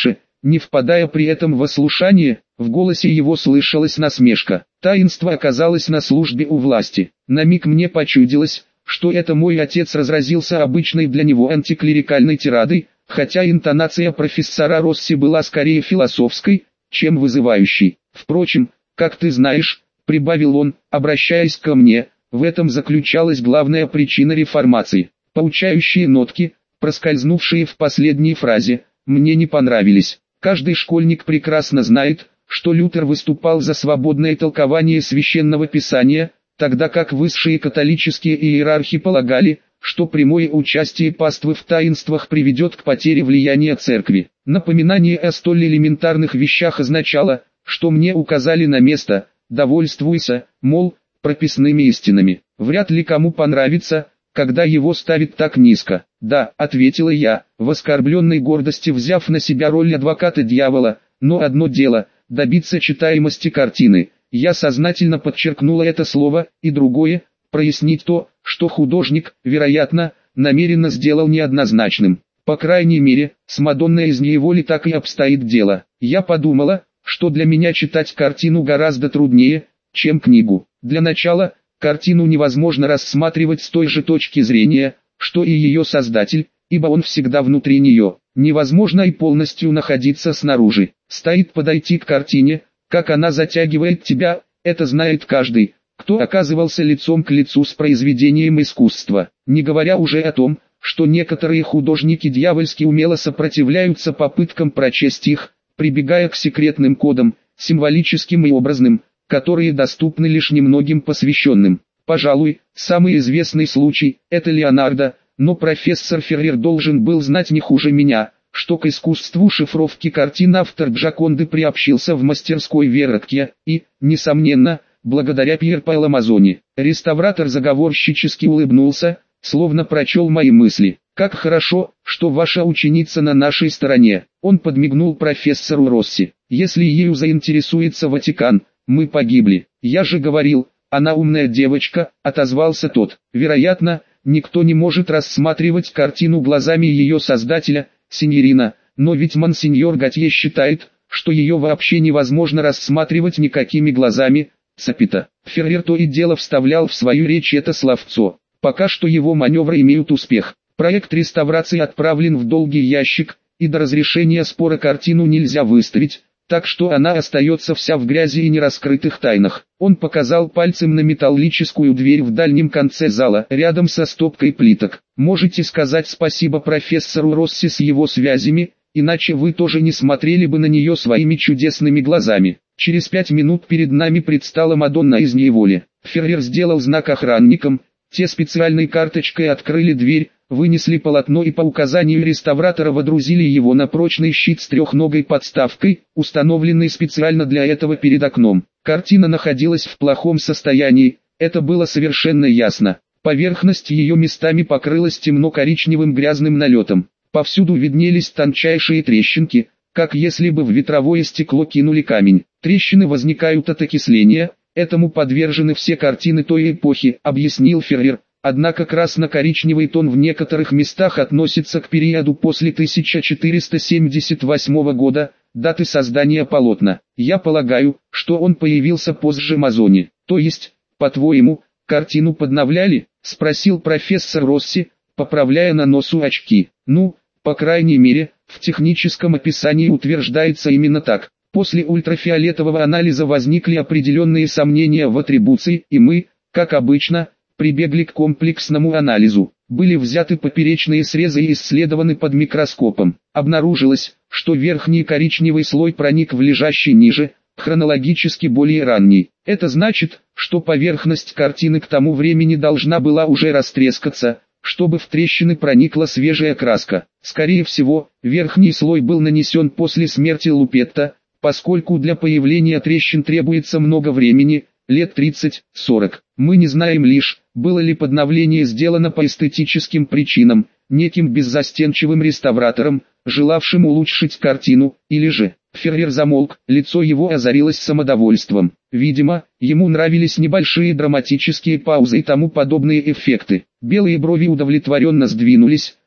не впадая при этом в ослушание, в голосе его слышалась насмешка. Таинство оказалось на службе у власти. На миг мне почудилось, что это мой отец разразился обычной для него антиклерикальной тирадой, хотя интонация профессора Росси была скорее философской, чем вызывающей. Впрочем, как ты знаешь, прибавил он, обращаясь ко мне, в этом заключалась главная причина реформации. Поучающие нотки, проскользнувшие в последней фразе, мне не понравились. Каждый школьник прекрасно знает, что Лютер выступал за свободное толкование священного писания, тогда как высшие католические иерархи полагали, что прямое участие паствы в таинствах приведет к потере влияния церкви. Напоминание о столь элементарных вещах означало, что мне указали на место, довольствуйся, мол, прописными истинами. Вряд ли кому понравится, когда его ставят так низко. Да, ответила я, в оскорбленной гордости взяв на себя роль адвоката дьявола, но одно дело, добиться читаемости картины. Я сознательно подчеркнула это слово, и другое, прояснить то, что художник, вероятно, намеренно сделал неоднозначным. По крайней мере, с Мадонной из неволи так и обстоит дело. Я подумала, что для меня читать картину гораздо труднее, чем книгу. Для начала, картину невозможно рассматривать с той же точки зрения, что и ее создатель, ибо он всегда внутри нее. Невозможно и полностью находиться снаружи. Стоит подойти к картине, как она затягивает тебя, это знает каждый, кто оказывался лицом к лицу с произведением искусства. Не говоря уже о том, что некоторые художники дьявольски умело сопротивляются попыткам прочесть их, прибегая к секретным кодам, символическим и образным, которые доступны лишь немногим посвященным. Пожалуй, самый известный случай – это Леонардо, но профессор Феррер должен был знать не хуже меня, что к искусству шифровки картин автор Джоконды приобщился в мастерской Веррокке и, несомненно, благодаря Пьер Паламазони. Реставратор заговорщически улыбнулся, словно прочел мои мысли. «Как хорошо, что ваша ученица на нашей стороне». Он подмигнул профессору Росси. «Если ею заинтересуется Ватикан, мы погибли». «Я же говорил, она умная девочка», — отозвался тот. «Вероятно, никто не может рассматривать картину глазами ее создателя, синьорина, но ведь монсеньор Готье считает, что ее вообще невозможно рассматривать никакими глазами». Цапита. Феррер то и дело вставлял в свою речь это словцо. Пока что его маневры имеют успех. Проект реставрации отправлен в долгий ящик, и до разрешения спора картину нельзя выставить, так что она остается вся в грязи и нераскрытых тайнах. Он показал пальцем на металлическую дверь в дальнем конце зала, рядом со стопкой плиток. Можете сказать спасибо профессору Росси с его связями, иначе вы тоже не смотрели бы на нее своими чудесными глазами. Через пять минут перед нами предстала Мадонна из неволи. Феррер сделал знак охранникам, те специальной карточкой открыли дверь, вынесли полотно и по указанию реставратора водрузили его на прочный щит с трехногой подставкой, установленный специально для этого перед окном. Картина находилась в плохом состоянии, это было совершенно ясно. Поверхность ее местами покрылась темно-коричневым грязным налетом. Повсюду виднелись тончайшие трещинки, как если бы в ветровое стекло кинули камень. Трещины возникают от окисления, этому подвержены все картины той эпохи, объяснил Феррер. Однако красно-коричневый тон в некоторых местах относится к периоду после тысяча четыреста семьдесят восьмого года, даты создания полотна. Я полагаю, что он появился позже Мазони. То есть, по-твоему, картину подновляли? Спросил профессор Росси, поправляя на носу очки. Ну, по крайней мере, в техническом описании утверждается именно так. После ультрафиолетового анализа возникли определенные сомнения в атрибуции, и мы, как обычно, прибегли к комплексному анализу. Были взяты поперечные срезы и исследованы под микроскопом. Обнаружилось, что верхний коричневый слой проник в лежащий ниже, хронологически более ранний. Это значит, что поверхность картины к тому времени должна была уже растрескаться, чтобы в трещины проникла свежая краска. Скорее всего, верхний слой был нанесен после смерти Лупетта, поскольку для появления трещин требуется много времени, лет тридцать-сорок. Мы не знаем лишь, было ли подновление сделано по эстетическим причинам, неким беззастенчивым реставратором, желавшим улучшить картину, или же... Феррер замолк, лицо его озарилось самодовольством. Видимо, ему нравились небольшие драматические паузы и тому подобные эффекты. Белые брови удовлетворенно сдвинулись,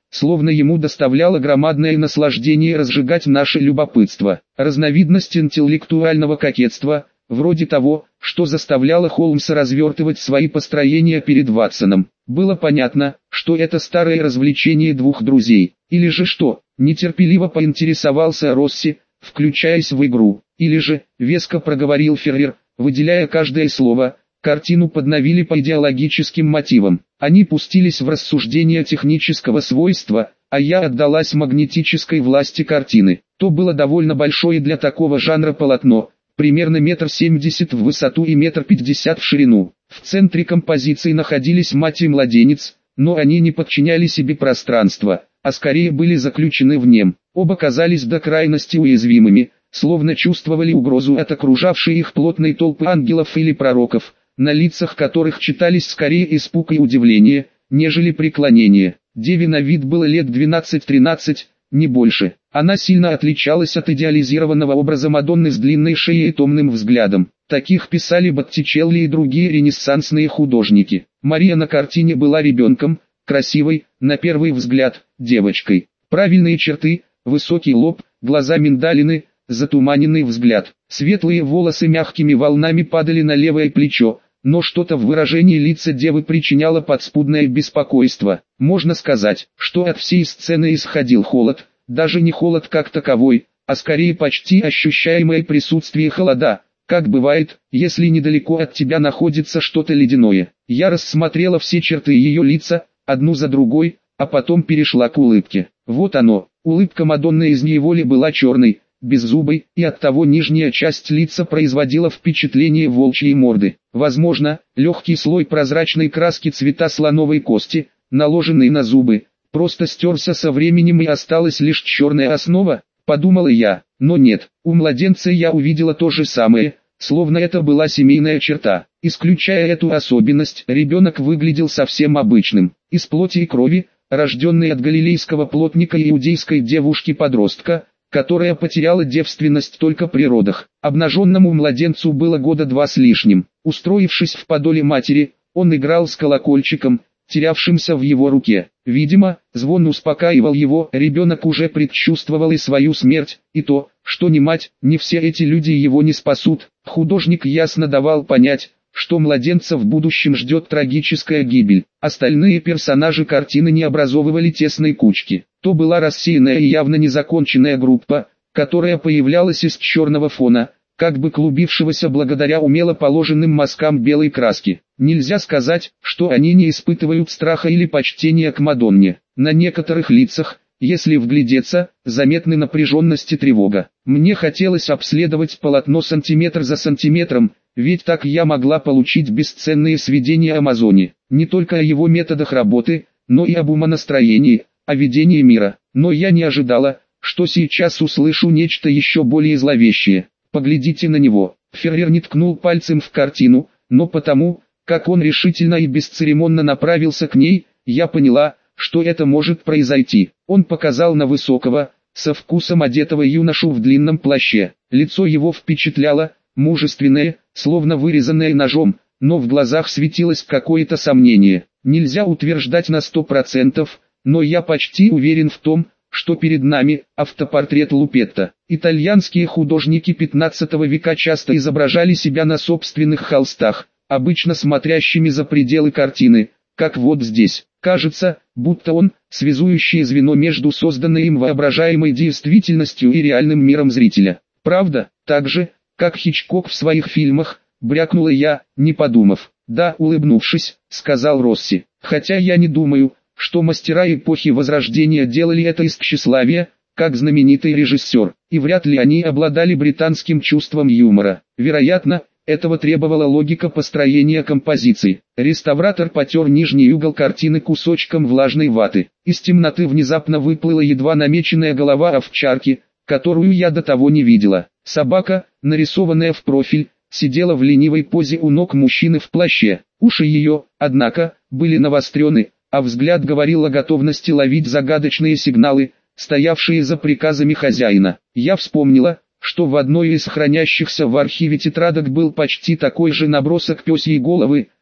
словно ему доставляло громадное наслаждение разжигать наше любопытство. Разновидность интеллектуального кокетства, вроде того, что заставляло Холмса развертывать свои построения перед Ватсоном. Было понятно, что это старое развлечение двух друзей. Или же что, нетерпеливо поинтересовался Росси, включаясь в игру. Или же, веско проговорил Феррер, выделяя каждое слово, картину подновили по идеологическим мотивам. Они пустились в рассуждения технического свойства, а я отдалась магнетической власти картины. То было довольно большое для такого жанра полотно, примерно метр семьдесят в высоту и метр пятьдесят в ширину. В центре композиции находились мать и младенец, но они не подчиняли себе пространство, а скорее были заключены в нем. Оба казались до крайности уязвимыми, словно чувствовали угрозу от окружавшей их плотной толпы ангелов или пророков, на лицах которых читались скорее испуг и удивление, нежели преклонение. Деве на вид было лет двенадцать-тринадцать, не больше. Она сильно отличалась от идеализированного образа Мадонны с длинной шеей и томным взглядом. Таких писали Боттичелли и другие ренессансные художники. Мария на картине была ребенком, красивой, на первый взгляд, девочкой. Правильные черты, высокий лоб, глаза миндалины, затуманенный взгляд. Светлые волосы мягкими волнами падали на левое плечо, но что-то в выражении лица девы причиняло подспудное беспокойство. Можно сказать, что от всей сцены исходил холод, даже не холод как таковой, а скорее почти ощущаемое присутствие холода, как бывает, если недалеко от тебя находится что-то ледяное. Я рассмотрела все черты ее лица, одну за другой, а потом перешла к улыбке. Вот оно, улыбка Мадонны из неволи была черной, беззубой, и оттого нижняя часть лица производила впечатление волчьей морды. Возможно, легкий слой прозрачной краски цвета слоновой кости, наложенный на зубы, просто стерся со временем и осталась лишь черная основа, подумала я. Но нет, у младенца я увидела то же самое, словно это была семейная черта. Исключая эту особенность, ребенок выглядел совсем обычным, из плоти и крови, рожденный от галилейского плотника и иудейской девушки-подростка, которая потеряла девственность только при родах. Обнаженному младенцу было года два с лишним. Устроившись в подоле матери, он играл с колокольчиком, терявшимся в его руке. Видимо, звон успокаивал его, ребенок уже предчувствовал и свою смерть, и то, что ни мать, ни все эти люди его не спасут. Художник ясно давал понять, что младенца в будущем ждет трагическая гибель. Остальные персонажи картины не образовывали тесной кучки. То была рассеянная и явно незаконченная группа, которая появлялась из черного фона, как бы клубившегося благодаря умело положенным мазкам белой краски. Нельзя сказать, что они не испытывают страха или почтения к Мадонне. На некоторых лицах, если вглядеться, заметны напряженность и тревога. Мне хотелось обследовать полотно сантиметр за сантиметром, ведь так я могла получить бесценные сведения о Мазоне, не только о его методах работы, но и об умонастроении, о видении мира. Но я не ожидала, что сейчас услышу нечто еще более зловещее. Поглядите на него. Феррер не ткнул пальцем в картину, но потому, как он решительно и бесцеремонно направился к ней, я поняла, что это может произойти. Он показал на высокого, со вкусом одетого юношу в длинном плаще. Лицо его впечатляло, мужественное, словно вырезанное ножом, но в глазах светилось какое-то сомнение. Нельзя утверждать на сто процентов, но я почти уверен в том, что перед нами автопортрет Лупетто. Итальянские художники пятнадцатого века часто изображали себя на собственных холстах, обычно смотрящими за пределы картины, как вот здесь. Кажется, будто он – связующее звено между созданной им воображаемой действительностью и реальным миром зрителя. Правда, так же, как Хичкок в своих фильмах, брякнула я, не подумав. Да, улыбнувшись, сказал Росси. Хотя я не думаю, что мастера эпохи Возрождения делали это из тщеславия, как знаменитый режиссер, и вряд ли они обладали британским чувством юмора. Вероятно, этого требовала логика построения композиции. Реставратор потер нижний угол картины кусочком влажной ваты. Из темноты внезапно выплыла едва намеченная голова овчарки, которую я до того не видела. Собака, нарисованная в профиль, сидела в ленивой позе у ног мужчины в плаще. Уши ее, однако, были навострены, а взгляд говорил о готовности ловить загадочные сигналы, стоявшие за приказами хозяина. Я вспомнила, что в одной из хранящихся в архиве тетрадок был почти такой же набросок пёсьей головы,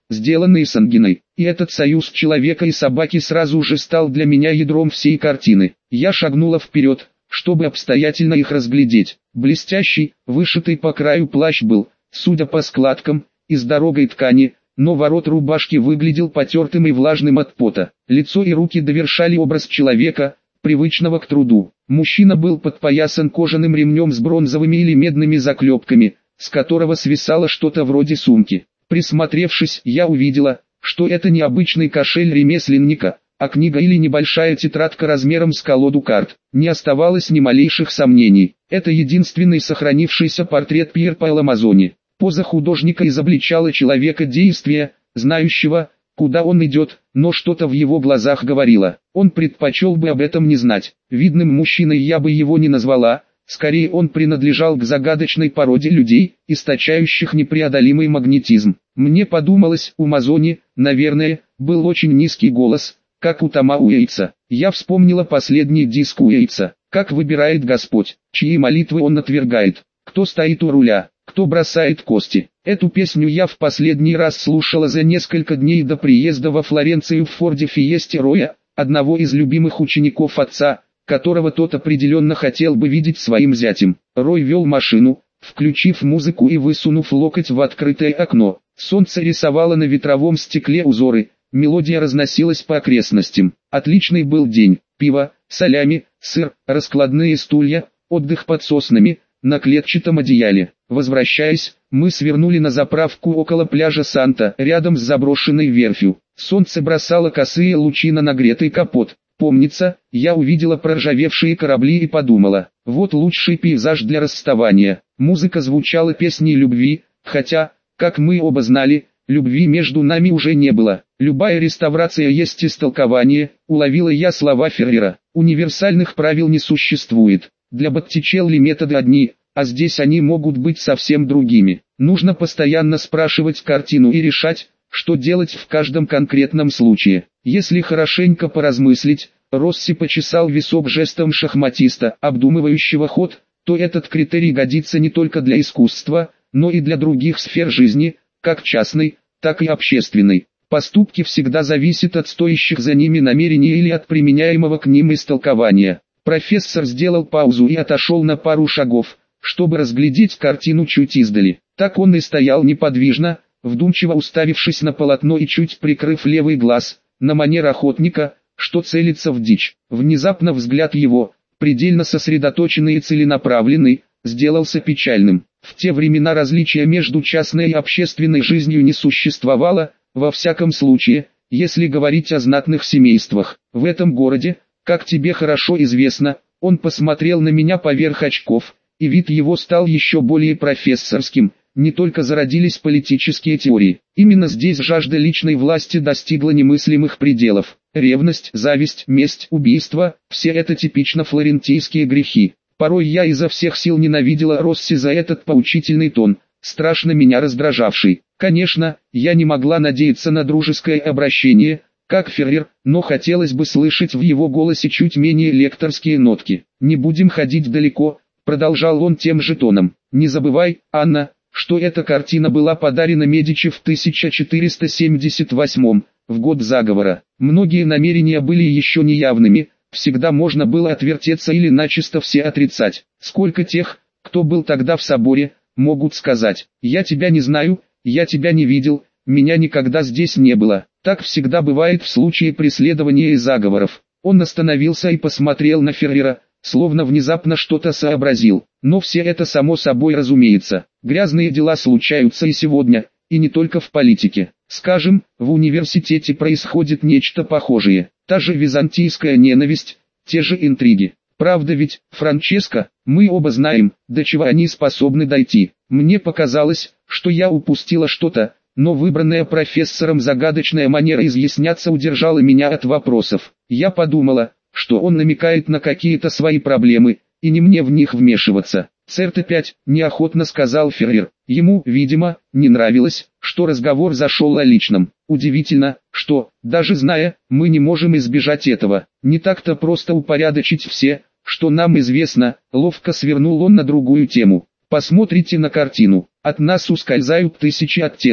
сделанные с ангиной. И этот союз человека и собаки сразу же стал для меня ядром всей картины. Я шагнула вперед, чтобы обстоятельно их разглядеть. Блестящий, вышитый по краю плащ был, судя по складкам, из дорогой ткани, но ворот рубашки выглядел потертым и влажным от пота. Лицо и руки довершали образ человека, привычного к труду. Мужчина был подпоясан кожаным ремнем с бронзовыми или медными заклепками, с которого свисало что-то вроде сумки. Присмотревшись, я увидела, что это не обычный кошель ремесленника, а книга или небольшая тетрадка размером с колоду карт. Не оставалось ни малейших сомнений. Это единственный сохранившийся портрет Пьер Паола Мазони. Поза художника изобличала человека действия, знающего, куда он идет, но что-то в его глазах говорило. Он предпочел бы об этом не знать. Видным мужчиной я бы его не назвала, скорее он принадлежал к загадочной породе людей, источающих непреодолимый магнетизм. Мне подумалось, у Мазони, наверное, был очень низкий голос, как у Тома Уэйтса. Я вспомнила последний диск Уэйтса. Как выбирает Господь, чьи молитвы он отвергает, кто стоит у руля, кто бросает кости. Эту песню я в последний раз слушала за несколько дней до приезда во Флоренцию в Форде Фиесте Роя, одного из любимых учеников отца, которого тот определенно хотел бы видеть своим зятем. Рой вел машину, включив музыку и высунув локоть в открытое окно. Солнце рисовало на ветровом стекле узоры, мелодия разносилась по окрестностям. Отличный был день. Пиво, салями, сыр, раскладные стулья, отдых под соснами, на клетчатом одеяле. Возвращаясь, мы свернули на заправку около пляжа Санта, рядом с заброшенной верфью. Солнце бросало косые лучи на нагретый капот. Помнится, я увидела проржавевшие корабли и подумала, вот лучший пейзаж для расставания. Музыка звучала песней любви, хотя, как мы оба знали, любви между нами уже не было. Любая реставрация есть истолкование, уловила я слова Феррера. Универсальных правил не существует. Для Боттичелли методы одни, а здесь они могут быть совсем другими. Нужно постоянно спрашивать картину и решать, что делать в каждом конкретном случае. Если хорошенько поразмыслить, Росси почесал висок жестом шахматиста, обдумывающего ход, то этот критерий годится не только для искусства, но и для других сфер жизни, как частной, так и общественной. Поступки всегда зависят от стоящих за ними намерений или от применяемого к ним истолкования. Профессор сделал паузу и отошел на пару шагов, чтобы разглядеть картину чуть издали. Так он и стоял неподвижно, вдумчиво уставившись на полотно и чуть прикрыв левый глаз, на манер охотника, что целится в дичь. Внезапно взгляд его, предельно сосредоточенный и целенаправленный, сделался печальным. В те времена различия между частной и общественной жизнью не существовало, во всяком случае, если говорить о знатных семействах. В этом городе, как тебе хорошо известно, он посмотрел на меня поверх очков, и вид его стал еще более профессорским. Не только зародились политические теории. Именно здесь жажда личной власти достигла немыслимых пределов. Ревность, зависть, месть, убийство – все это типично флорентийские грехи. Порой я изо всех сил ненавидела Росси за этот поучительный тон, страшно меня раздражавший. Конечно, я не могла надеяться на дружеское обращение, как Феррер, но хотелось бы слышать в его голосе чуть менее лекторские нотки. «Не будем ходить далеко», – продолжал он тем же тоном. «Не забывай, Анна, что эта картина была подарена Медичи в тысяча четыреста семьдесят восьмом, в год заговора. Многие намерения были еще неявными, всегда можно было отвертеться или начисто все отрицать. Сколько тех, кто был тогда в соборе, могут сказать: «Я тебя не знаю, я тебя не видел, меня никогда здесь не было». Так всегда бывает в случае преследования и заговоров. Он остановился и посмотрел на Феррера, словно внезапно что-то сообразил. Но все это само собой разумеется. Грязные дела случаются и сегодня, и не только в политике. Скажем, в университете происходит нечто похожее. Та же византийская ненависть, те же интриги. Правда ведь, Франческо, мы оба знаем, до чего они способны дойти. Мне показалось, что я упустила что-то, но выбранная профессором загадочная манера изъясняться удержала меня от вопросов. Я подумала, что он намекает на какие-то свои проблемы, и не мне в них вмешиваться. «Церт опять», — неохотно сказал Феррер. Ему, видимо, не нравилось, что разговор зашел о личном. Удивительно, что, даже зная, мы не можем избежать этого. Не так-то просто упорядочить все, что нам известно. Ловко свернул он на другую тему. Посмотрите на картину. От нас ускользают тысячи оттенков.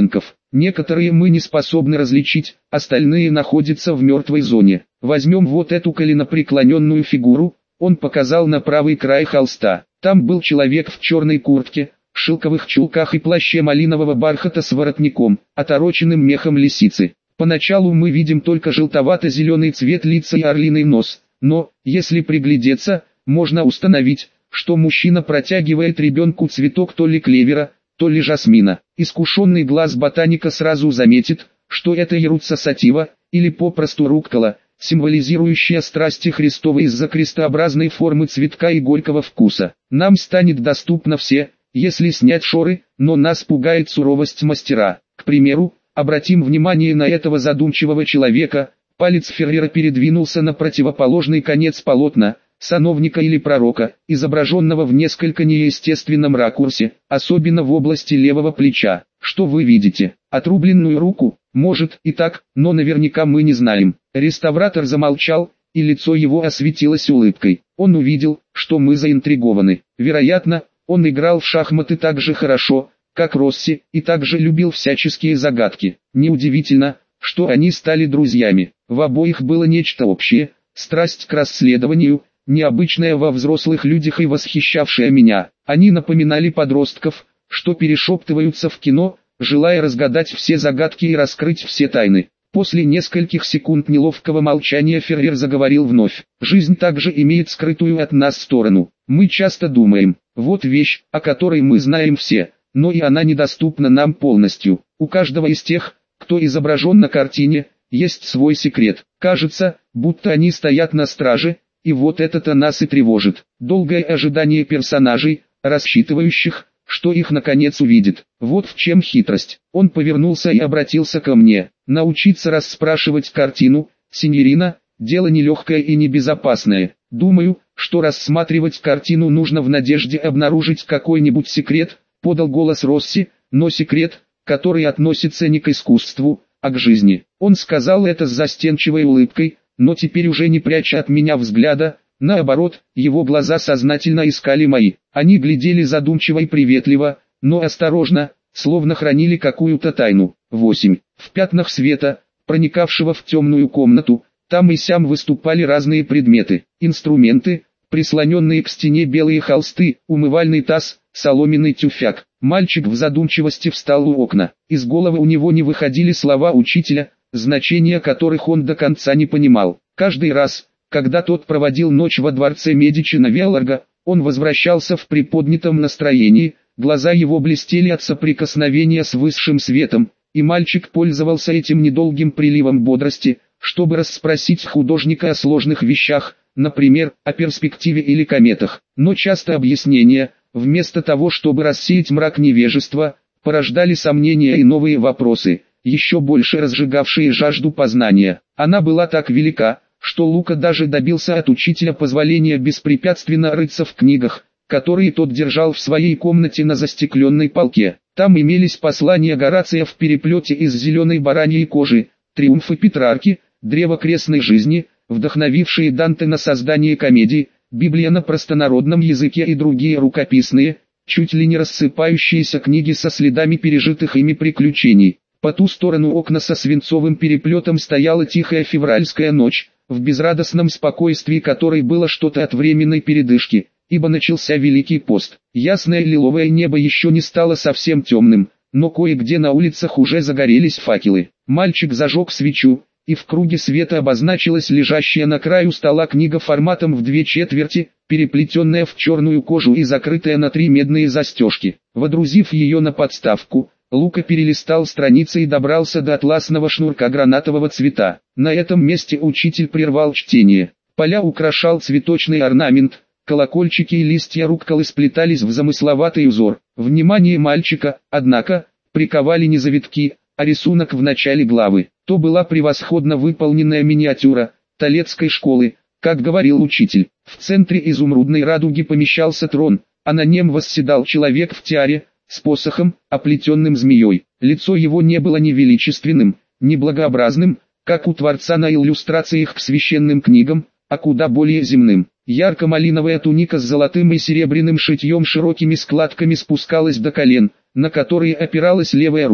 некоторые мы не способны различить, остальные находятся в мертвой зоне. Возьмем вот эту коленопреклоненную фигуру, он показал на правый край холста. Там был человек в черной куртке, шелковых чулках и плаще малинового бархата с воротником, отороченным мехом лисицы. Поначалу мы видим только желтовато-зеленый цвет лица и орлиный нос, но, если приглядеться, можно установить, что мужчина протягивает ребенку цветок то ли клевера, то ли жасмина. Искушенный глаз ботаника сразу заметит, что это Яруца сатива, или попросту руккола, символизирующая страсти Христовы из-за крестообразной формы цветка и горького вкуса. Нам станет доступно все, если снять шоры, но нас пугает суровость мастера. К примеру, обратим внимание на этого задумчивого человека, палец Феррера передвинулся на противоположный конец полотна, сановника или пророка, изображенного в несколько неестественном ракурсе, особенно в области левого плеча. Что вы видите? Отрубленную руку? Может и так, но наверняка мы не знаем. Реставратор замолчал, и лицо его осветилось улыбкой. Он увидел, что мы заинтригованы. Вероятно, он играл в шахматы так же хорошо, как Росси, и также любил всяческие загадки. Неудивительно, что они стали друзьями. В обоих было нечто общее, страсть к расследованию, необычная во взрослых людях и восхищавшая меня. Они напоминали подростков, что перешептываются в кино, желая разгадать все загадки и раскрыть все тайны. После нескольких секунд неловкого молчания Феррер заговорил вновь. Жизнь также имеет скрытую от нас сторону. Мы часто думаем, вот вещь, о которой мы знаем все, но и она недоступна нам полностью. У каждого из тех, кто изображен на картине, есть свой секрет. Кажется, будто они стоят на страже, и вот это-то нас и тревожит. Долгое ожидание персонажей, рассчитывающих, что их наконец увидит. Вот в чем хитрость. Он повернулся и обратился ко мне. Научиться расспрашивать картину, синьорина, дело нелегкое и небезопасное. Думаю, что рассматривать картину нужно в надежде обнаружить какой-нибудь секрет, подал голос Росси, но секрет, который относится не к искусству, а к жизни. Он сказал это с застенчивой улыбкой, но теперь уже не пряча от меня взгляда. Наоборот, его глаза сознательно искали мои. Они глядели задумчиво и приветливо, но осторожно, словно хранили какую-то тайну. восемь. В пятнах света, проникавшего в темную комнату, там и сям выступали разные предметы. Инструменты, прислоненные к стене белые холсты, умывальный таз, соломенный тюфяк. Мальчик в задумчивости встал у окна. Из головы у него не выходили слова учителя, значения которых он до конца не понимал. Каждый раз, когда тот проводил ночь во дворце Медичи на Велларго, он возвращался в приподнятом настроении, глаза его блестели от соприкосновения с высшим светом, и мальчик пользовался этим недолгим приливом бодрости, чтобы расспросить художника о сложных вещах, например, о перспективе или кометах. Но часто объяснения, вместо того чтобы рассеять мрак невежества, порождали сомнения и новые вопросы, еще больше разжигавшие жажду познания. Она была так велика, что Лука даже добился от учителя позволения беспрепятственно рыться в книгах, которые тот держал в своей комнате на застекленной полке. Там имелись послания Горация в переплете из зеленой бараньей кожи, триумфы Петрарки, древо крестной жизни, вдохновившие Данте на создание комедии, Библия на простонародном языке и другие рукописные, чуть ли не рассыпающиеся книги со следами пережитых ими приключений. По ту сторону окна со свинцовым переплетом стояла тихая февральская ночь, в безрадостном спокойствии которой было что-то от временной передышки, ибо начался Великий пост. Ясное лиловое небо еще не стало совсем темным, но кое-где на улицах уже загорелись факелы. Мальчик зажег свечу, и в круге света обозначилась лежащая на краю стола книга форматом в две четверти, переплетенная в черную кожу и закрытая на три медные застежки. Водрузив ее на подставку, Лука перелистал страницы и добрался до атласного шнурка гранатового цвета. На этом месте учитель прервал чтение. Поля украшал цветочный орнамент, колокольчики и листья рукколы сплетались в замысловатый узор. Внимание мальчика, однако, приковали не завитки, а рисунок в начале главы. То была превосходно выполненная миниатюра Толедской школы, как говорил учитель. В центре изумрудной радуги помещался трон, а на нем восседал человек в тиаре, с посохом, оплетенным змеей. Лицо его не было ни величественным, ни благообразным, как у Творца на иллюстрациях к священным книгам, а куда более земным. Ярко-малиновая туника с золотым и серебряным шитьем широкими складками спускалась до колен, на которые опиралась левая рука,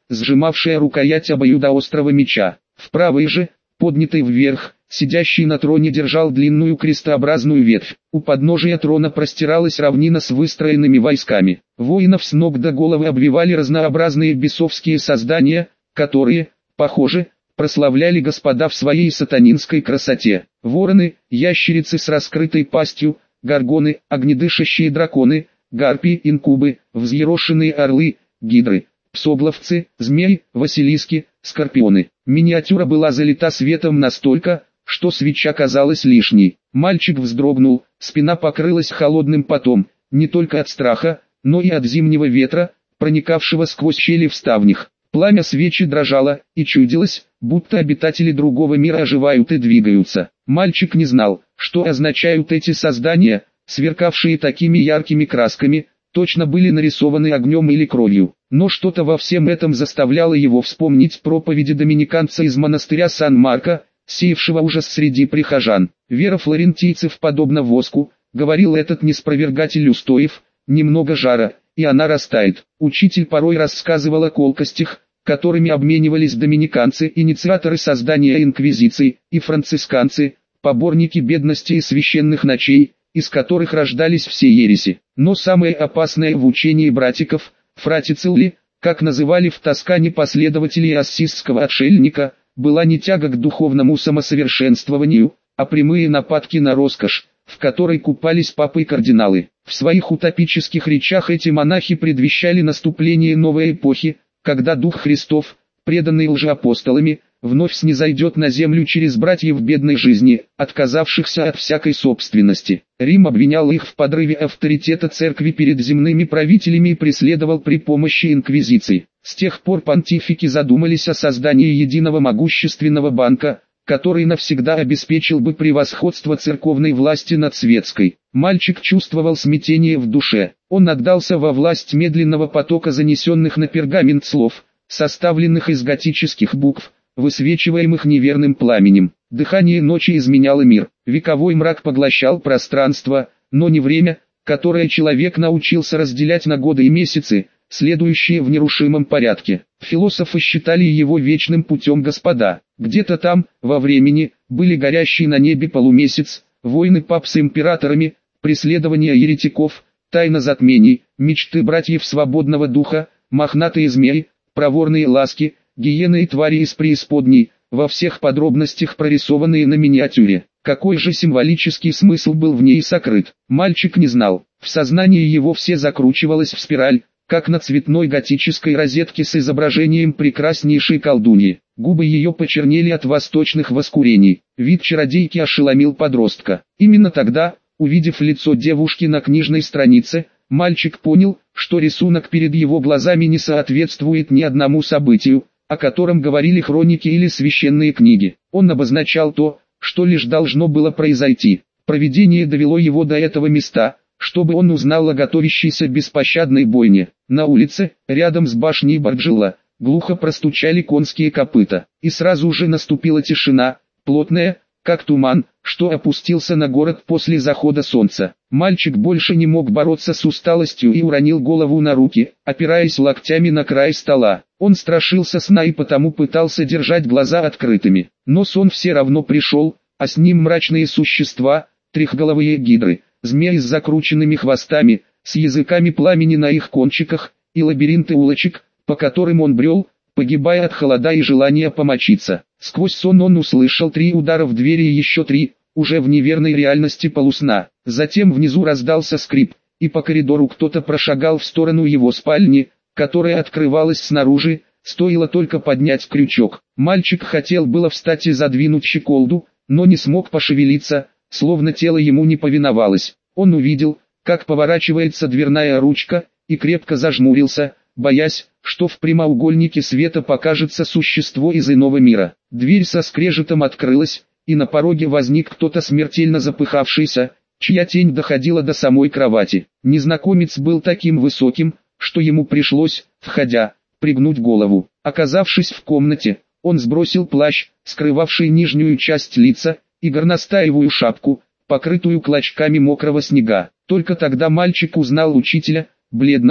сжимавшая рукоять обоюдоострого меча. В правой же, поднятой вверх, сидящий на троне держал длинную крестообразную ветвь. У подножия трона простиралась равнина с выстроенными войсками. Воинов с ног до головы обвивали разнообразные бесовские создания, которые, похоже, прославляли Господа в своей сатанинской красоте. Вороны, ящерицы с раскрытой пастью, горгоны, огнедышащие драконы, гарпии, инкубы, взъерошенные орлы, гидры, псоглавцы, змеи, василиски, скорпионы. Миниатюра была залита светом настолько, что свеча казалась лишней. Мальчик вздрогнул, спина покрылась холодным потом, не только от страха, но и от зимнего ветра, проникавшего сквозь щели в ставнях. Пламя свечи дрожало, и чудилось, будто обитатели другого мира оживают и двигаются. Мальчик не знал, что означают эти создания, сверкавшие такими яркими красками, точно были нарисованы огнем или кровью. Но что-то во всем этом заставляло его вспомнить проповеди доминиканца из монастыря Сан-Марко, сеявшего ужас среди прихожан. Вера флорентийцев подобна воску, говорил этот неспровергатель устоев, немного жара, и она растает. Учитель порой рассказывал о колкостях, которыми обменивались доминиканцы, инициаторы создания инквизиции, и францисканцы, поборники бедности и священных ночей, из которых рождались все ереси. Но самое опасное в учении братиков, фратицилли, как называли в Тоскане последователей ассизского отшельника, была не тяга к духовному самосовершенствованию, а прямые нападки на роскошь, в которой купались папы и кардиналы. В своих утопических речах эти монахи предвещали наступление новой эпохи, когда Дух Христов, преданный лжеапостолами, вновь снизойдет на землю через братьев бедной жизни, отказавшихся от всякой собственности. Рим обвинял их в подрыве авторитета церкви перед земными правителями и преследовал при помощи инквизиции. С тех пор понтифики задумались о создании единого могущественного банка, который навсегда обеспечил бы превосходство церковной власти над светской. Мальчик чувствовал смятение в душе. Он отдался во власть медленного потока занесенных на пергамент слов, составленных из готических букв, высвечиваемых неверным пламенем. Дыхание ночи изменяло мир. Вековой мрак поглощал пространство, но не время, которое человек научился разделять на годы и месяцы, следующие в нерушимом порядке. Философы считали его вечным путем Господа. Где-то там, во времени, были горящий на небе полумесяц, войны пап с императорами, преследования еретиков, тайна затмений, мечты братьев свободного духа, мохнатые змеи, проворные ласки, гиены и твари из преисподней, во всех подробностях прорисованные на миниатюре. Какой же символический смысл был в ней сокрыт, мальчик не знал. В сознании его все закручивалось в спираль, как на цветной готической розетке с изображением прекраснейшей колдуньи. Губы ее почернели от восточных воскурений. Вид чародейки ошеломил подростка. Именно тогда, увидев лицо девушки на книжной странице, мальчик понял, что рисунок перед его глазами не соответствует ни одному событию, о котором говорили хроники или священные книги. Он обозначал то, что лишь должно было произойти. Провидение довело его до этого места, чтобы он узнал о готовящейся беспощадной бойне. На улице, рядом с башней Барджилла, глухо простучали конские копыта, и сразу же наступила тишина, плотная, как туман, что опустился на город после захода солнца. Мальчик больше не мог бороться с усталостью и уронил голову на руки, опираясь локтями на край стола. Он страшился сна и потому пытался держать глаза открытыми. Но сон все равно пришел, а с ним мрачные существа, трехголовые гидры, змеи с закрученными хвостами, с языками пламени на их кончиках, и лабиринты улочек, по которым он брел, погибая от холода и желания помочиться. Сквозь сон он услышал три удара в двери и еще три, уже в неверной реальности полусна. Затем внизу раздался скрип, и по коридору кто-то прошагал в сторону его спальни, которая открывалась снаружи, стоило только поднять крючок. Мальчик хотел было встать и задвинуть щеколду, но не смог пошевелиться, словно тело ему не повиновалось. Он увидел, как поворачивается дверная ручка, и крепко зажмурился, боясь, что в прямоугольнике света покажется существо из иного мира. Дверь со скрежетом открылась, и на пороге возник кто-то смертельно запыхавшийся, чья тень доходила до самой кровати. Незнакомец был таким высоким, что ему пришлось, входя, пригнуть голову. Оказавшись в комнате, он сбросил плащ, скрывавший нижнюю часть лица, и горностаевую шапку, покрытую клочками мокрого снега. Только тогда мальчик узнал учителя, бледного,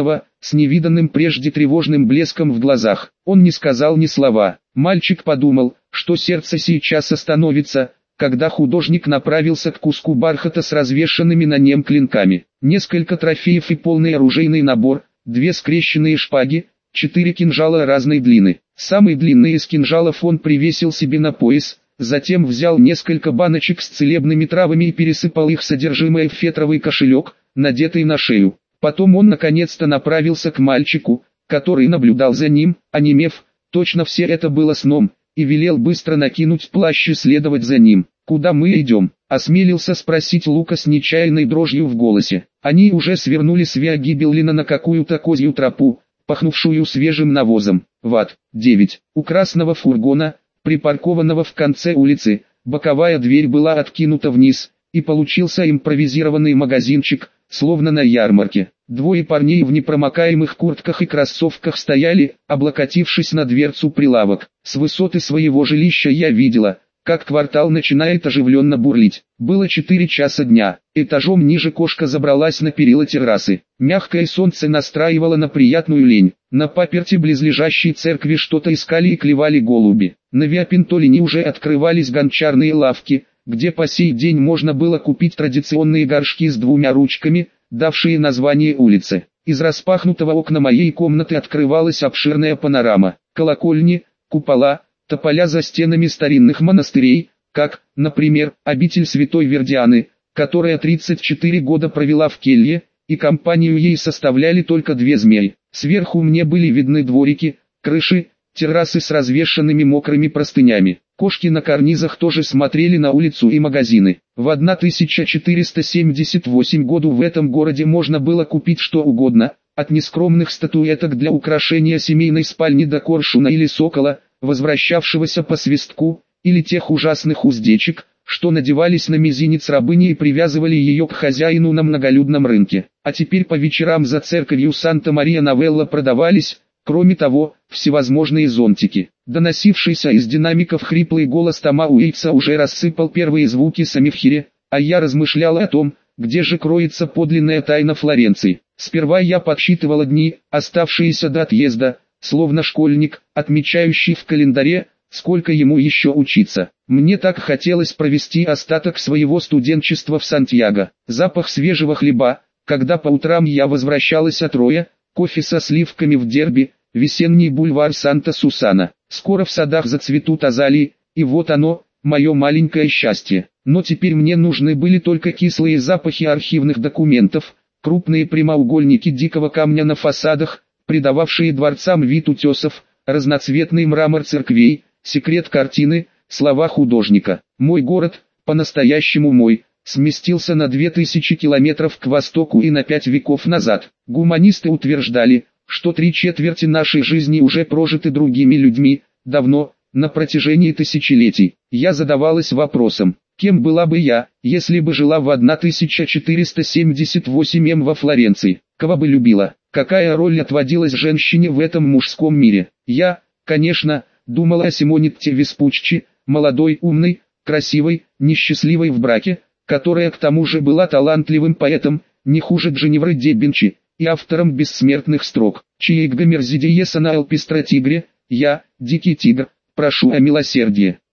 с невиданным прежде тревожным блеском в глазах. Он не сказал ни слова. Мальчик подумал, что сердце сейчас остановится, когда художник направился к куску бархата с развешанными на нем клинками. Несколько трофеев и полный оружейный набор, две скрещенные шпаги, четыре кинжала разной длины. Самый длинный из кинжалов он привесил себе на пояс, затем взял несколько баночек с целебными травами и пересыпал их содержимое в фетровый кошелек, надетый на шею. Потом он наконец-то направился к мальчику, который наблюдал за ним, онемев, точно все это было сном, и велел быстро накинуть плащ и следовать за ним. «Куда мы идем?» — осмелился спросить Лука с нечаянной дрожью в голосе. Они уже свернули с Виа Гибеллина на какую-то козью тропу, пахнувшую свежим навозом. В ад. девять. У красного фургона, припаркованного в конце улицы, боковая дверь была откинута вниз, и получился импровизированный магазинчик, словно на ярмарке. Двое парней в непромокаемых куртках и кроссовках стояли, облокотившись на дверцу прилавок. С высоты своего жилища я видела, как квартал начинает оживленно бурлить. Было четыре часа дня. Этажом ниже кошка забралась на перила террасы. Мягкое солнце настраивало на приятную лень. На паперти близлежащей церкви что-то искали и клевали голуби. На Виа-Пинтолине уже открывались гончарные лавки, где по сей день можно было купить традиционные горшки с двумя ручками, давшие название улице. Из распахнутого окна моей комнаты открывалась обширная панорама. Колокольни, купола, тополя за стенами старинных монастырей, как, например, обитель Святой Вердианы, которая тридцать четыре года провела в келье, и компанию ей составляли только две змеи. Сверху мне были видны дворики, крыши, террасы с развешанными мокрыми простынями. Кошки на карнизах тоже смотрели на улицу и магазины. В тысяча четыреста семьдесят восьмом году в этом городе можно было купить что угодно, от нескромных статуэток для украшения семейной спальни до коршуна или сокола, возвращавшегося по свистку, или тех ужасных уздечек, что надевались на мизинец рабыни и привязывали ее к хозяину на многолюдном рынке. А теперь по вечерам за церковью Санта-Мария-Новелла продавались, кроме того, всевозможные зонтики. Доносившийся из динамиков хриплый голос Тома Уэйтса уже рассыпал первые звуки Самифхире, а я размышлял о том, где же кроется подлинная тайна Флоренции. Сперва я подсчитывала дни, оставшиеся до отъезда, словно школьник, отмечающий в календаре, сколько ему еще учиться. Мне так хотелось провести остаток своего студенчества в Сантьяго. Запах свежего хлеба, когда по утрам я возвращалась от Роя, кофе со сливками в Дерби, весенний бульвар Санта-Сусана. Скоро в садах зацветут азалии, и вот оно, мое маленькое счастье. Но теперь мне нужны были только кислые запахи архивных документов, крупные прямоугольники дикого камня на фасадах, придававшие дворцам вид утесов, разноцветный мрамор церквей, секрет картины, слова художника. Мой город, по-настоящему мой, сместился на две тысячи километров к востоку и на пять веков назад. Гуманисты утверждали, что три четверти нашей жизни уже прожиты другими людьми, давно, на протяжении тысячелетий. Я задавалась вопросом, кем была бы я, если бы жила в тысяча четыреста семьдесят восьмом во Флоренции, кого бы любила, какая роль отводилась женщине в этом мужском мире. Я, конечно, думала о Симонетте Веспуччи, молодой, умной, красивой, несчастливой в браке, которая к тому же была талантливым поэтом, не хуже Дженевры де Бенчи, и автором бессмертных строк. Чиегга Мерзидиеса на Алпестратигре, я, дикий тигр, прошу о милосердии.